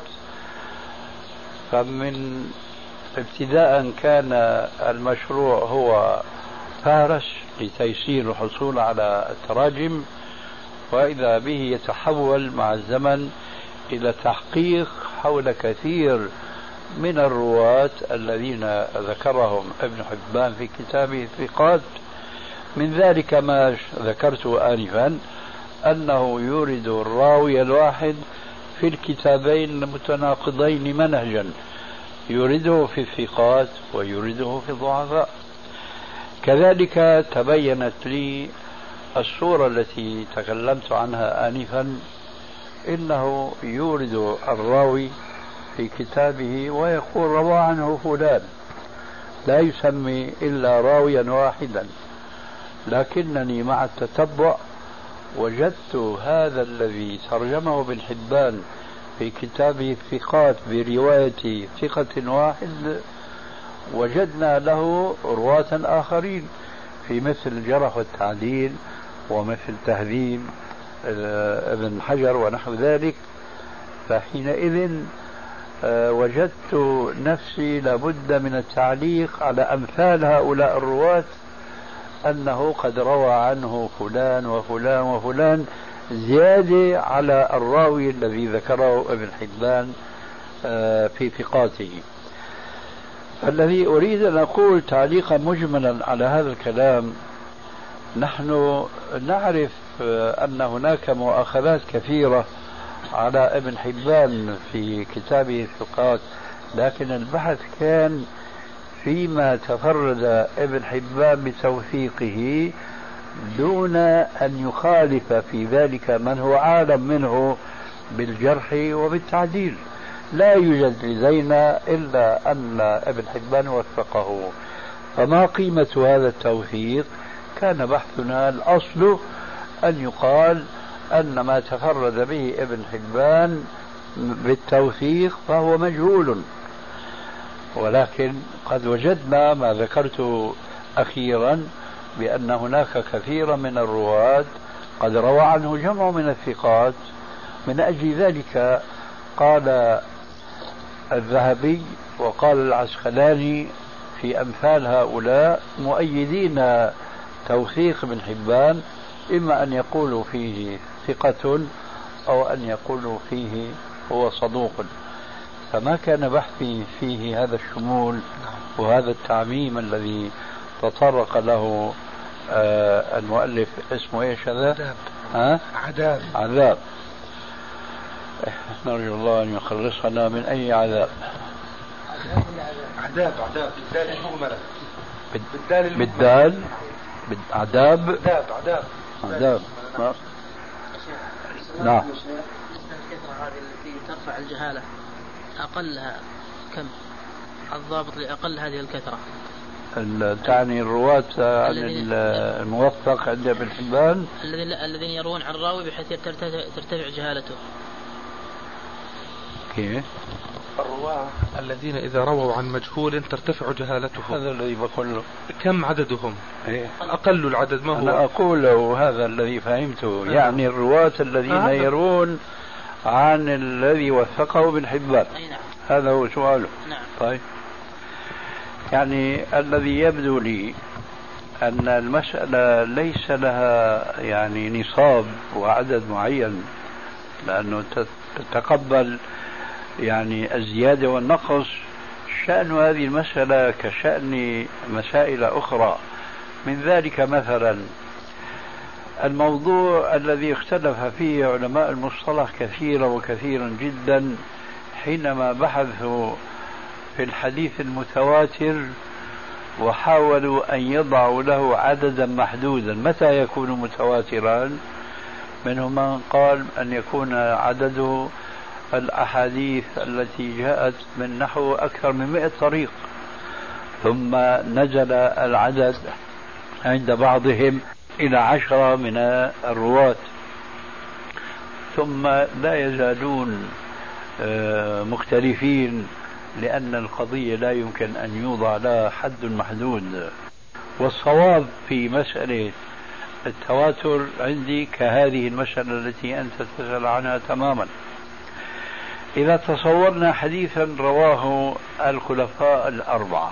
فمن ابتداء كان المشروع هو فهرس لتيسير الحصول على التراجم، وإذا به يتحول مع الزمن إلى تحقيق حول كثير من الرواة الذين ذكرهم ابن حبان في كتابه الثقات. من ذلك ما ذكرته آنفا، أنه يورد الراوي الواحد في الكتابين المتناقضين منهجا، يورده في الثقات ويورده في الضعفاء. كذلك تبينت لي الصورة التي تكلمت عنها آنفا، إنه يورد الراوي في كتابه ويقول روى عنه فلان، لا يسمي إلا راويا واحدا، لكنني مع التتبع وجدت هذا الذي ترجمه ابن حبان في كتابه الثقات برواية ثقة واحد وجدنا له رواة آخرين في مثل الجرح والتعديل ومثل تهذيب ابن حجر ونحو ذلك. فحينئذ وجدت نفسي لابد من التعليق على أمثال هؤلاء الرواة، أنه قد روى عنه فلان وفلان وفلان زيادة على الراوي الذي ذكره ابن حبان في ثقاته. الذي أريد أن أقول تعليقا مجملا على هذا الكلام، نحن نعرف أن هناك مؤاخذات كثيرة على ابن حبان في كتابه الثقات، لكن البحث كان فيما تفرد ابن حبان بتوثيقه دون أن يخالف في ذلك من هو عالم منه بالجرح وبالتعديل. لا يوجد لدينا إلا أن ابن حبان وثقه. فما قيمة هذا التوثيق؟ كان بحثنا الأصل أن يقال أن ما تفرد به ابن حبان بالتوثيق فهو مجهول، ولكن قد وجدنا ما ذكرت أخيرا بأن هناك كثير من الرواة قد روى عنه جمع من الثقات. من أجل ذلك قال الذهبي وقال العسقلاني في أمثال هؤلاء مؤيدين توثيق ابن حبان، إما أن يقولوا فيه ثقة أو أن يقولوا فيه هو صدوق. فما كان بحثي فيه هذا الشمول وهذا التعميم الذي تطرق له المؤلف. اسمه ايش هذا؟ عذاب. نرجو الله أن يخلصنا من أي عذاب. عذاب بالدال المهملة. بالدال عذاب. عذاب. نعم. الكثرة هذه التي ترفع الجهالة أقلها كم؟ الضابط لأقل هذه الكثرة تعني الرواة عن الموثق عند ابن حبان الذين يروون عن الراوي بحيث ترتفع جهالته. كيف؟ الرواة الذين إذا رووا عن مجهول ترتفع جهالتهم، هذا الذي بقول له. كم عددهم؟ إيه؟ أقل العدد ما هو؟ أنا أقول له هذا الذي فهمته، يعني الرواة الذين يرون عن الذي وثقه ابن حبان. نعم. هذا هو سؤاله. نعم. طيب، يعني الذي يبدو لي أن المسألة ليس لها يعني نصاب وعدد معين، لأنه تتقبل يعني الزيادة والنقص. شأن هذه المسألة كشأن مسائل أخرى، من ذلك مثلا الموضوع الذي اختلف فيه علماء المصطلح كثيرا وكثيرا جدا حينما بحثوا في الحديث المتواتر وحاولوا أن يضعوا له عددا محدودا. متى يكون متواترا؟ منهم من قال أن يكون عدده الأحاديث التي جاءت من نحو أكثر من 100 طريق، ثم نزل العدد عند بعضهم إلى 10 من الرواة، ثم لا يزالون مختلفين، لأن القضية لا يمكن أن يوضع لها حد محدود. والصواب في مسألة التواتر عندي كهذه المسألة التي أنت تسأل عنها تماما. إذا تصورنا حديثا رواه الخلفاء الأربعة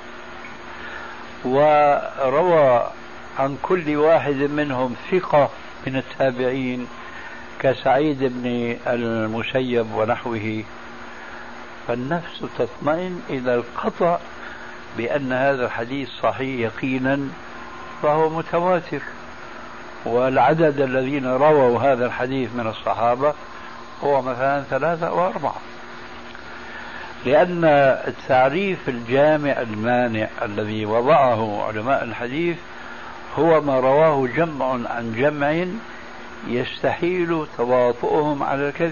وروى عن كل واحد منهم ثقة من التابعين كسعيد بن المسيب ونحوه، فالنفس تطمئن إلى القطع بأن هذا الحديث صحيح يقينا، فهو متواتر. والعدد الذين رووا هذا الحديث من الصحابة هو مثلا 3 أو 4، لأن التعريف الجامع المانع الذي وضعه علماء الحديث هو ما رواه جمع عن جمع يستحيل تواطؤهم على الكذب.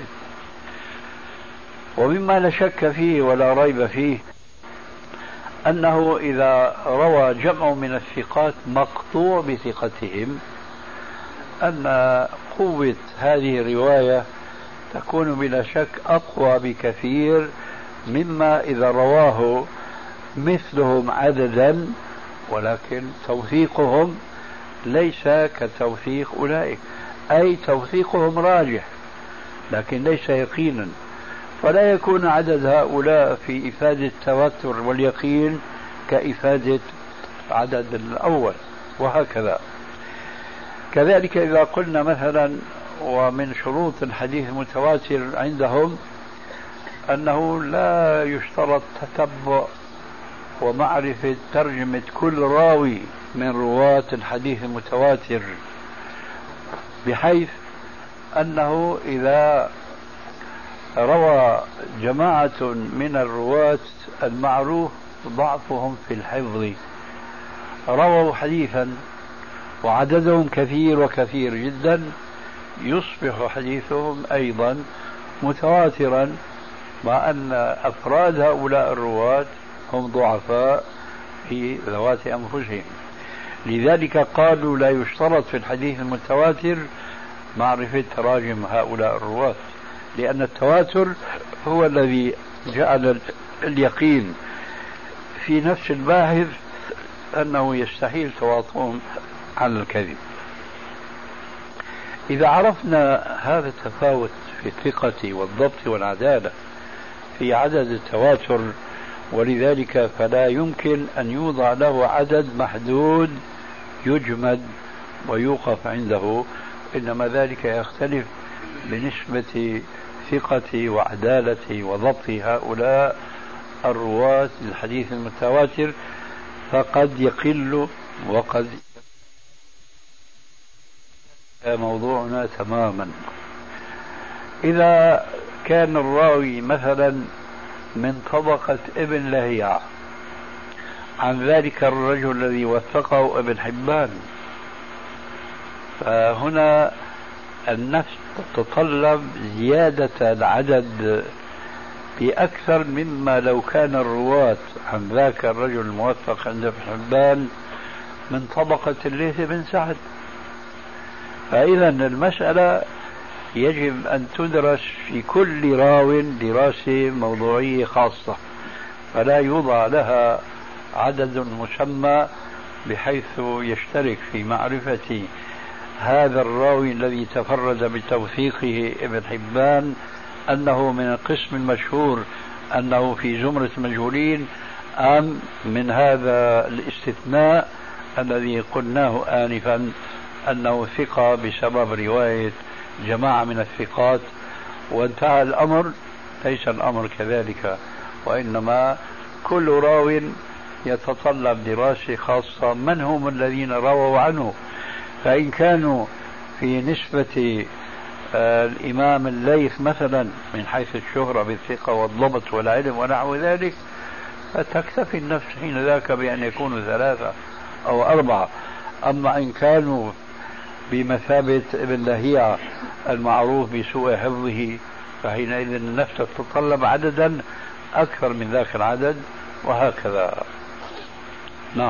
ومما لا شك فيه ولا ريب فيه أنه إذا روى جمع من الثقات مقطوع بثقتهم أن قوة هذه الرواية تكون بلا شك أقوى بكثير مما إذا رواه مثلهم عددا، ولكن توثيقهم ليس كتوثيق أولئك، أي توثيقهم راجح لكن ليس يقينا، فلا يكون عدد هؤلاء في إفادة التوتر واليقين كإفادة عدد الأول، وهكذا. كذلك إذا قلنا مثلا ومن شروط الحديث المتواتر عندهم أنه لا يشترط تتبع ومعرفة ترجمة كل راوي من رواة الحديث المتواتر، بحيث أنه إذا روى جماعة من الرواة المعروف ضعفهم في الحفظ رووا حديثا وعددهم كثير وكثير جدا، يصبح حديثهم أيضا متواترا، مع أن أفراد هؤلاء الرواة هم ضعفاء في ذوات أنفسهم. لذلك قالوا لا يشترط في الحديث المتواتر معرفة تراجم هؤلاء الرواة، لأن التواتر هو الذي جعل اليقين في نفس الباحث أنه يستحيل تواطؤهم على الكذب. إذا عرفنا هذا التفاوت في الثقة والضبط والعدالة في عدد التواتر، ولذلك فلا يمكن أن يوضع له عدد محدود يجمد ويوقف عنده، إنما ذلك يختلف بنسبة ثقة وعدالة وضبط هؤلاء الرواة للحديث المتواتر، فقد يقل وقد موضوعنا تماما. إذا كان الراوي مثلا من طبقة ابن لهيعة عن ذلك الرجل الذي وثقه ابن حبان، فهنا النفس تتطلب زيادة العدد بأكثر مما لو كان الرواة عن ذاك الرجل الموثق عند ابن حبان من طبقة الليث بن سعد. فإذا المسألة يجب أن تدرس في كل راو دراسة موضوعية خاصة، فلا يوضع لها عدد مسمى بحيث يشترك في معرفة هذا الراوي الذي تفرد بتوثيقه ابن حبان أنه من القسم المشهور أنه في زمرة المجهولين، أم من هذا الاستثناء الذي قلناه آنفا أنه ثقة بسبب رواية جماعة من الثقات وانتهى الأمر. ليس الأمر كذلك، وإنما كل راو يتطلب دراسة خاصة من هم الذين رووا عنه، فإن كانوا في نسبة الإمام الليث مثلا من حيث الشهرة بالثقة والضبط والعلم ونحو ذلك، فتكتفي النفس حين ذاك بأن يكونوا 3 أو 4. أما إن كانوا بمثابة ابن لهيعة المعروف بسوء حفظه، فحينئذ النفس تتطلب عددا أكثر من ذاك العدد، وهكذا. نعم.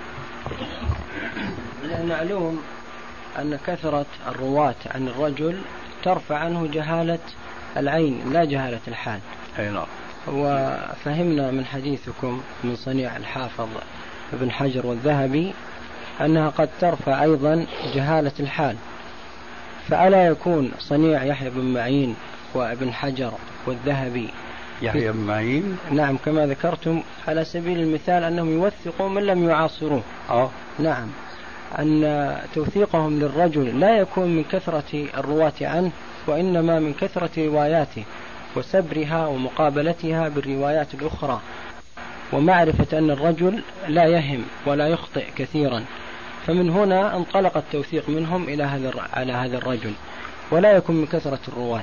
من المعلوم أن كثرة الرواة عن الرجل ترفع عنه جهالة العين لا جهالة الحال. أي نعم. وفهمنا من حديثكم من صنيع الحافظ ابن حجر والذهبي أنها قد ترفع أيضا جهالة الحال، فألا يكون صنيع يحيى بن معين وابن حجر والذهبي يحيى بن معين؟ نعم، كما ذكرتم على سبيل المثال أنهم يوثقون من لم يعاصروه. نعم، أن توثيقهم للرجل لا يكون من كثرة الرواة عنه، وإنما من كثرة رواياته وسبرها ومقابلتها بالروايات الأخرى، ومعرفة أن الرجل لا يهم ولا يخطئ كثيرا، فمن هنا انطلق التوثيق منهم على هذا الرجل، ولا يكون من كثرة الرواة.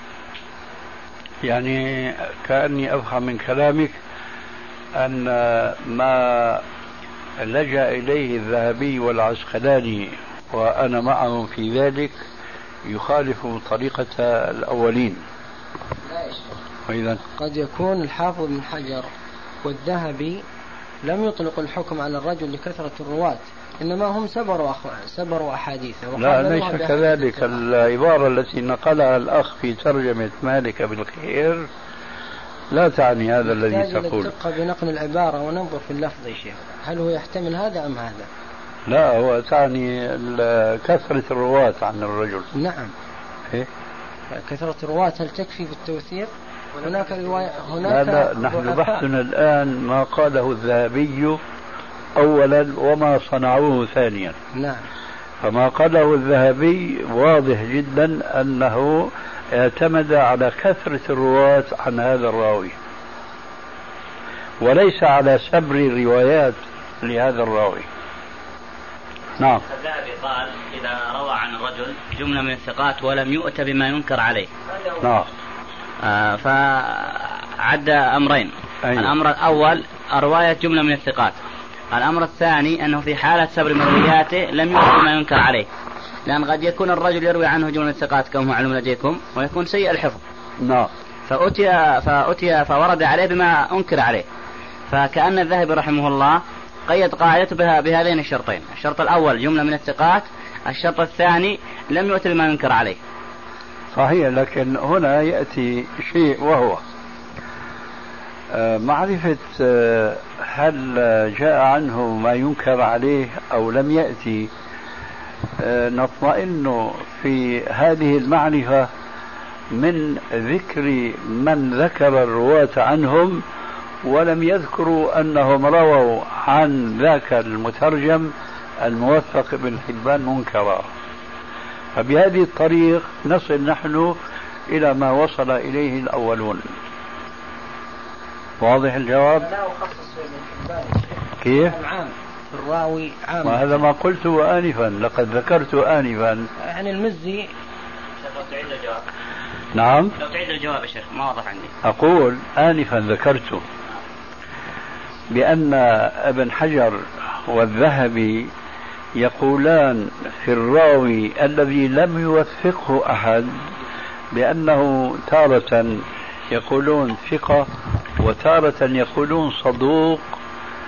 يعني كأني أفهم من كلامك أن ما لجأ إليه الذهبي والعسقلاني وأنا معهم في ذلك يخالف طريقة الأولين. وإذا قد يكون الحافظ بن حجر والذهبي لم يطلق الحكم على الرجل لكثرة الرواة، إنما هم سبروا أحاديثه. لا، ليس كذلك. العبارة التي نقلها الأخ في ترجمة مالك بالخير لا تعني هذا الذي تقول. الدقة بنقل العبارة وننظر في اللفظ يا شيخ، هل هو يحتمل هذا أم هذا؟ لا، هو تعني كثرة الرواة عن الرجل. نعم. إيه؟ كثرة الرواة هل تكفي في التوثيق؟ هناك رواية هناك. لا، نحن بحثنا الآن ما قاله الذهبي أولا وما صنعوه ثانيا. نعم. فما قاله الذهبي واضح جدا أنه اعتمد على كثرة الرواة عن هذا الراوي وليس على سبر الروايات لهذا الراوي. نعم. الذهبي قال إذا روى عن الرجل جملة من الثقات ولم يؤت بما ينكر عليه. نعم. فعد أمرين. أيوة. الأمر الأول رواية جملة من الثقات. الأمر الثاني أنه في حالة سبر مروياته لم يؤت بما ينكر عليه، لأن قد يكون الرجل يروي عنه جملة الثقات كما معلوم لديكم ويكون سيء الحفظ. نعم. فأتي فورد عليه بما أنكر عليه. فكأن الذهبي رحمه الله قيد قاعدته بهذين الشرطين: الشرط الأول جملة من الثقات، الشرط الثاني لم يؤت بما ينكر عليه. صحيح، لكن هنا يأتي شيء وهو معرفة هل جاء عنه ما ينكر عليه أو لم يأتي. نطمئن في هذه المعرفة من ذكر من ذكر الرواة عنهم ولم يذكروا أنهم رووا عن ذاك المترجم الموثق ابن حبان منكرا. فبهذه الطريق نصل نحن إلى ما وصل إليه الأولون. واضح الجواب؟ لا أخصص ابن حبان. كيف؟ عام الراوي عام. وهذا ما قلته آنفا، لقد ذكرت آنفا. يعني المزي. لو تعيد الجواب. نعم. لو تعيد الجواب يا شيخ، ما واضح عندي. أقول آنفا ذكرت بأن ابن حجر والذهبي يقولان في الراوي الذي لم يوثقه أحد بأنه تارة يقولون ثقة وتارة يقولون صدوق،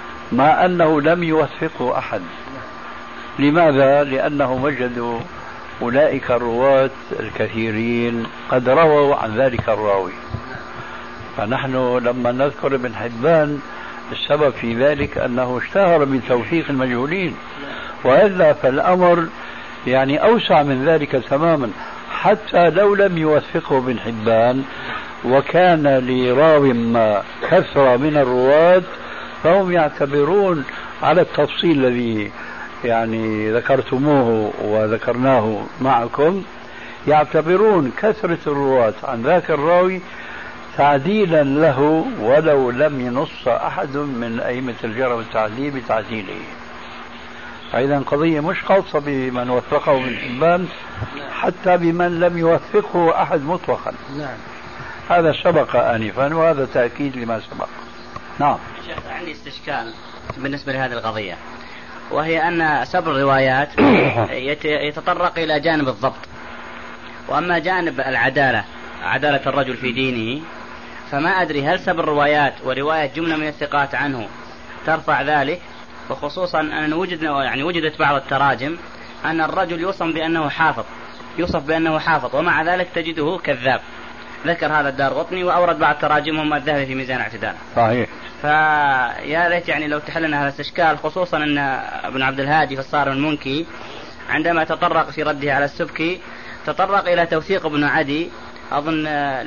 مع أنه لم يوثقه أحد. لماذا؟ لأنه وجدوا أولئك الرواة الكثيرين قد رووا عن ذلك الراوي. فنحن لما نذكر ابن حبان السبب في ذلك أنه اشتهر بتوثيق المجهولين، وإلا فالأمر يعني أوسع من ذلك تماما. حتى لو لم يوثقه ابن حبان وكان لراو ما كثرة من الرواة، فهم يعتبرون على التفصيل الذي يعني ذكرتموه وذكرناه معكم، يعتبرون كثرة الرواة عن ذاك الراوي تعديلا له ولو لم ينص أحد من أئمة الجرح والتعديل بتعديله. فإذا قضية مش خاصة بمن وثقه ابن حبان، حتى بمن لم يوثقه أحد مطلقا. نعم. هذا سبق آنفا وهذا تأكيد لما سبق. نعم. عندي استشكال بالنسبة لهذه القضية، وهي أن سبر الروايات يتطرق إلى جانب الضبط، وأما جانب العدالة، عدالة الرجل في دينه، فما أدري هل سبر الروايات ورواية جملة من الثقات عنه ترفع ذلك، وخصوصا أن وجدت بعض التراجم أن الرجل يوصف بأنه حافظ ومع ذلك تجده كذاب. ذكر هذا الدارقطني وأورد بعض تراجمهم الذهبي في ميزان الاعتدال. صحيح. فيا ريت يعني لو تحلنا هذا الاستشكال، خصوصا أن ابن عبد الهادي في الصارم المنكي عندما تطرق في رده على السبكي تطرق إلى توثيق ابن عدي، أظن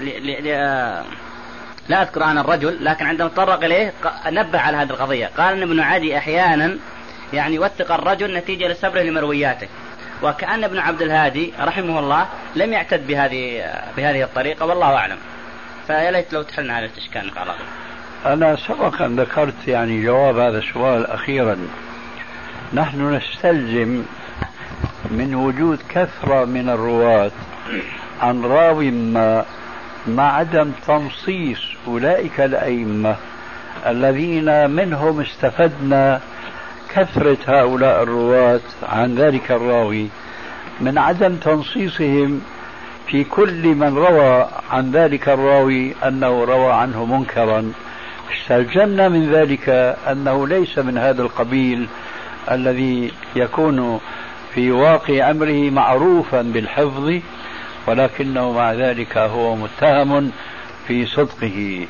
لا أذكر عن الرجل، لكن عندما تطرق إليه نبه على هذه القضية، قال أن ابن عدي أحيانا يعني يوثق الرجل نتيجة لسبره لمروياته، وكأن ابن عبد الهادي رحمه الله لم يعتد بهذه الطريقة، والله أعلم. فيا ليت لو تحلنا هذا الإشكال. أنا سبقا ذكرت يعني جواب هذا السؤال أخيرا. نحن نستلزم من وجود كثرة من الرواة عن راو ما مع عدم تنصيص أولئك الأئمة الذين منهم استفدنا كثرة هؤلاء الرواة عن ذلك الراوي، من عدم تنصيصهم في كل من روى عن ذلك الراوي أنه روى عنه منكرا، استلزمنا من ذلك أنه ليس من هذا القبيل الذي يكون في واقع أمره معروفا بالحفظ، ولكنه مع ذلك هو متهم في صدقه.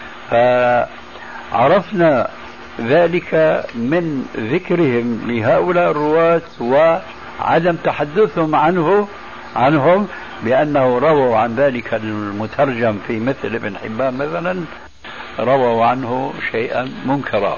فعرفنا ذلك من ذكرهم لهؤلاء الرواة وعدم تحدثهم عنهم بأنه رووا عن ذلك المترجم في مثل ابن حبان مثلا، رووا عنه شيئا منكرا.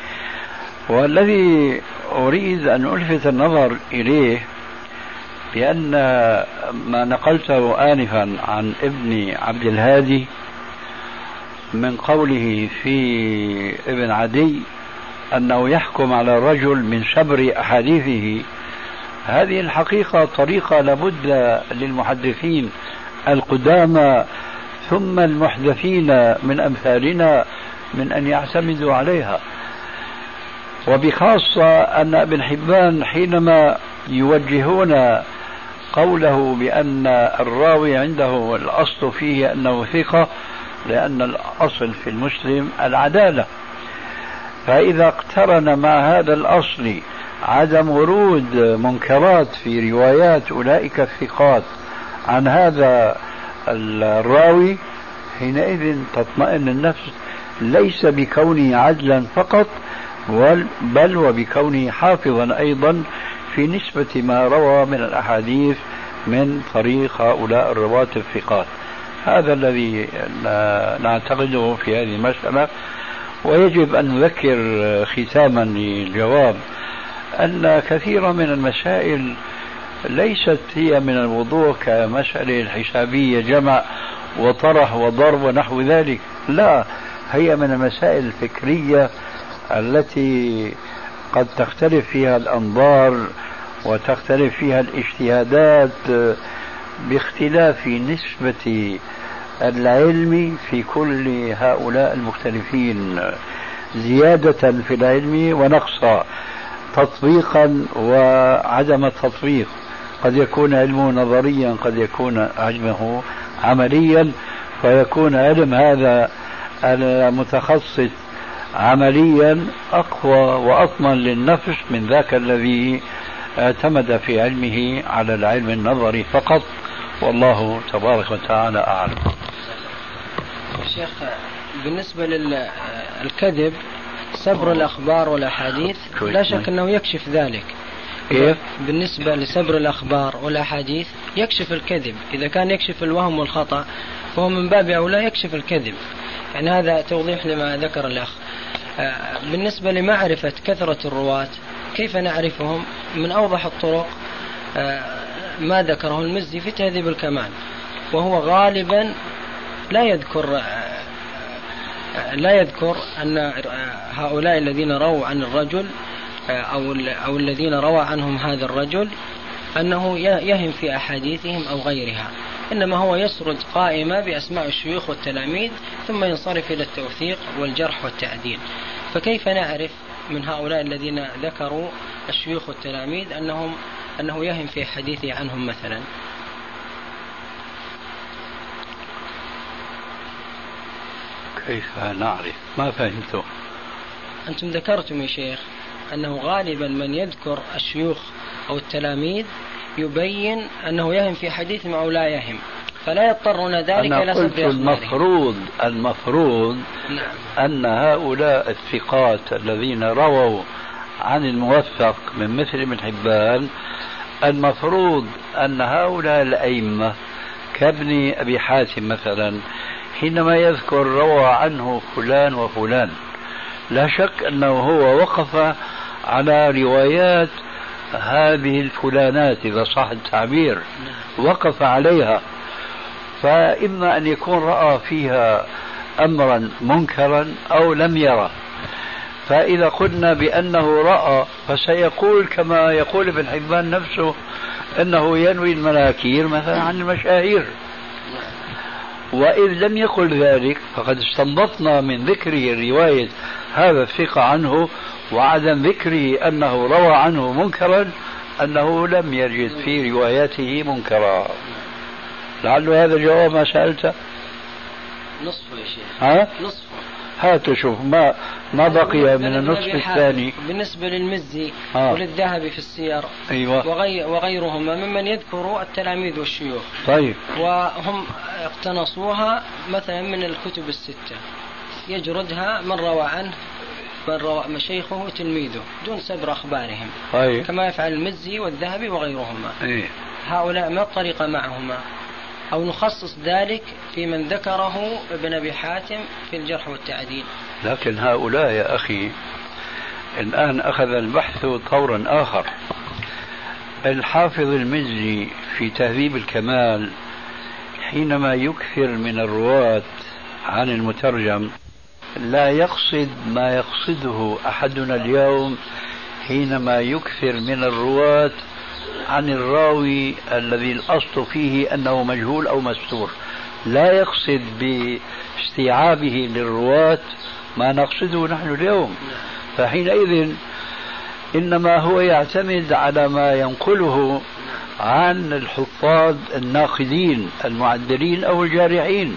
والذي أريد أن ألفت النظر إليه بأن ما نقلته آنفا عن ابن عبد الهادي من قوله في ابن عدي أنه يحكم على الرجل من سبر أحاديثه، هذه الحقيقة طريقة لابد للمحدثين القدامى ثم المحدثين من أمثالنا من أن يعتمدوا عليها، وبخاصة أن ابن حبان حينما يوجهون قوله بأن الراوي عنده الأصل فيه أنه ثقة، لأن الأصل في المسلم العدالة، فإذا اقترن مع هذا الأصل عدم ورود منكرات في روايات أولئك الثقات عن هذا الراوي، حينئذ تطمئن النفس ليس بكونه عدلا فقط بل وبكونه حافظا أيضا في نسبة ما روى من الأحاديث من طريق هؤلاء الرواة الثقات. هذا الذي نعتقده في هذه المسألة. ويجب أن نذكر ختاما للجواب أن كثيرا من المسائل ليست هي من الوضوح كمسألة الحسابية جمع وطرح وضرب ونحو ذلك، لا، هي من المسائل الفكرية التي قد تختلف فيها الأنظار وتختلف فيها الاجتهادات باختلاف نسبة العلم في كل هؤلاء المختلفين، زيادة في العلم ونقصا، تطبيقا وعدم التطبيق، قد يكون علمه نظريا قد يكون علمه عمليا، فيكون علم هذا المتخصص عمليا أقوى وأضمن للنفس من ذاك الذي اعتمد في علمه على العلم النظري فقط، والله تبارك وتعالى أعلم. شيخ، بالنسبة للكذب سبر الأخبار والأحاديث لا شك أنه يكشف ذلك. كيف؟ بالنسبة لسبر الأخبار والأحاديث يكشف الكذب، إذا كان يكشف الوهم والخطأ فهو من باب أولى يكشف الكذب. يعني هذا توضيح لما ذكر الأخ. بالنسبة لمعرفة كثرة الرواة كيف نعرفهم؟ من أوضح الطرق ما ذكره المزي في تهذيب الكمال، وهو غالبا لا يذكر أن هؤلاء الذين رووا عن الرجل أو الذين روى عنهم هذا الرجل أنه يهم في أحاديثهم أو غيرها، إنما هو يسرد قائمة بأسماء الشيوخ والتلاميذ ثم ينصرف إلى التوثيق والجرح والتعديل. فكيف نعرف من هؤلاء الذين ذكروا الشيوخ والتلاميذ أنه يهم في حديثه عنهم مثلا؟ كيف نعرف؟ ما فهمته. أنتم ذكرتم يا شيخ أنه غالبا من يذكر الشيوخ أو التلاميذ يبين أنه يهم في حديثهم أو لا يهم، فلا يضطرون ذلك إلى سبب المفروض نعم. أن هؤلاء الثقات الذين رووا عن الموثق من مثل ابن حبان، المفروض أن هؤلاء الأئمة كابن أبي حاتم مثلا حينما يذكر روى عنه فلان وفلان، لا شك أنه هو وقف على روايات هذه الفلانات إذا صح التعبير، وقف عليها، فإما أن يكون رأى فيها أمرا منكرا أو لم يرى. فإذا قلنا بأنه رأى فسيقول كما يقول ابن حبان نفسه أنه ينوي المناكير مثلا عن المشاهير، وإذ لم يقل ذلك فقد استنبطنا من ذكره رواية هذا الثقة عنه وعدم ذكره أنه روى عنه منكرا أنه لم يجد في روايته منكرا. لعل هذا جواب ما سألته. نصفه يا شيخ. نصفه. هات شوف ما بقي من النصف الثاني. بالنسبة للمزي وللذهبي في السير أيوة. وغيرهما ممن يذكروا التلاميذ والشيوخ. طيب. وهم اقتنصوها مثلا من الكتب الستة، يجردها من روى عنه مشايخه وتلميذه دون سبر أخبارهم. طيب. كما يفعل المزي والذهبي وغيرهما. أيه. هؤلاء ما الطريقة معهما؟ أو نخصص ذلك في من ذكره ابن أبي حاتم في الجرح والتعديل. لكن هؤلاء يا أخي الآن أخذ البحث طورا آخر. الحافظ المزي في تهذيب الكمال حينما يكثر من الرواة عن المترجم لا يقصد ما يقصده أحدنا اليوم حينما يكثر من الرواة عن الراوي الذي الأصل فيه أنه مجهول أو مستور. لا يقصد باستيعابه للرواة ما نقصده نحن اليوم، فحينئذ إنما هو يعتمد على ما ينقله عن الحفاظ الناقدين المعدلين أو الجارحين،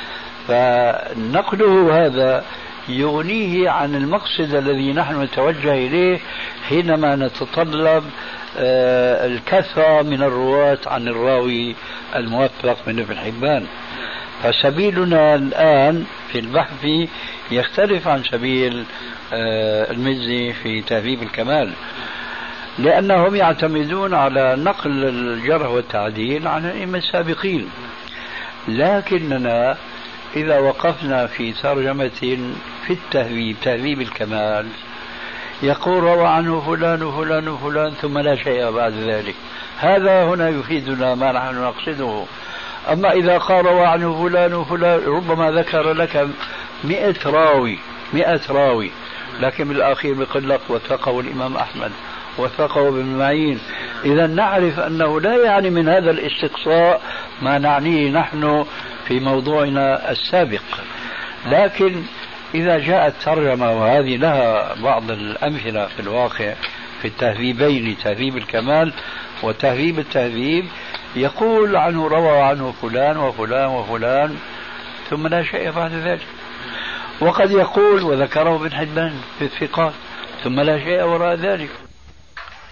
فنقله هذا يغنيه عن المقصد الذي نحن نتوجه إليه حينما نتطلب الكثرة من الرواة عن الراوي الموثق من ابن حبان. فسبيلنا الآن في البحث يختلف عن سبيل المزي في تهذيب الكمال، لأنهم يعتمدون على نقل الجرح والتعديل عن الأئمة السابقين. لكننا إذا وقفنا في ترجمة في تهذيب الكمال يقول روى عنه فلان وفلان وفلان ثم لا شيء بعد ذلك، هذا هنا يفيدنا ما نحن نقصده. أما إذا قال روى عنه فلان وفلان ربما ذكر لك 100 راوي لكن بالأخير يقول لك وثقه الإمام أحمد وثقه ابن معين. إذا نعرف أنه لا يعني من هذا الاستقصاء ما نعنيه نحن في موضوعنا السابق. لكن إذا جاءت ترجمة، وهذه لها بعض الأمثلة في الواقع في التهذيبين تهذيب الكمال وتهذيب التهذيب، يقول عنه روى عنه فلان وفلان وفلان ثم لا شيء بعد ذلك. وقد يقول وذكره ابن حبان في الثقات ثم لا شيء وراء ذلك.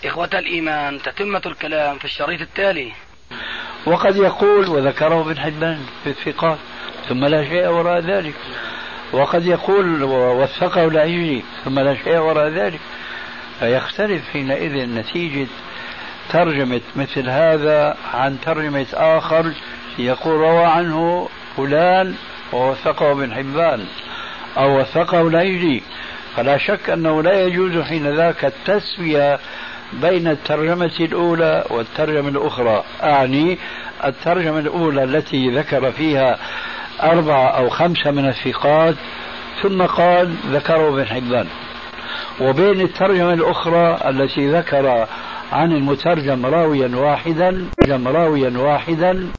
إخوة الإيمان، تتمة الكلام في الشريط التالي. وقد يقول وذكره ابن حبان في الثقات ثم لا شيء وراء ذلك، وقد يقول ووثقه العيني ثم لا شيء وراء ذلك، فيختلف حينئذ نتيجة ترجمة مثل هذا عن ترجمة آخر يقول روى عنه فلان ووثقه ابن حبان أو وثقه العيني، فلا شك أنه لا يجوز حين ذاك التسوية بين الترجمة الأولى والترجمة الأخرى. أعني الترجمة الأولى التي ذكر فيها 4 أو 5 من الثقات ثم قال ذكره ابن حبان، وبين الترجمة الأخرى التي ذكر عن المترجم راويا واحدا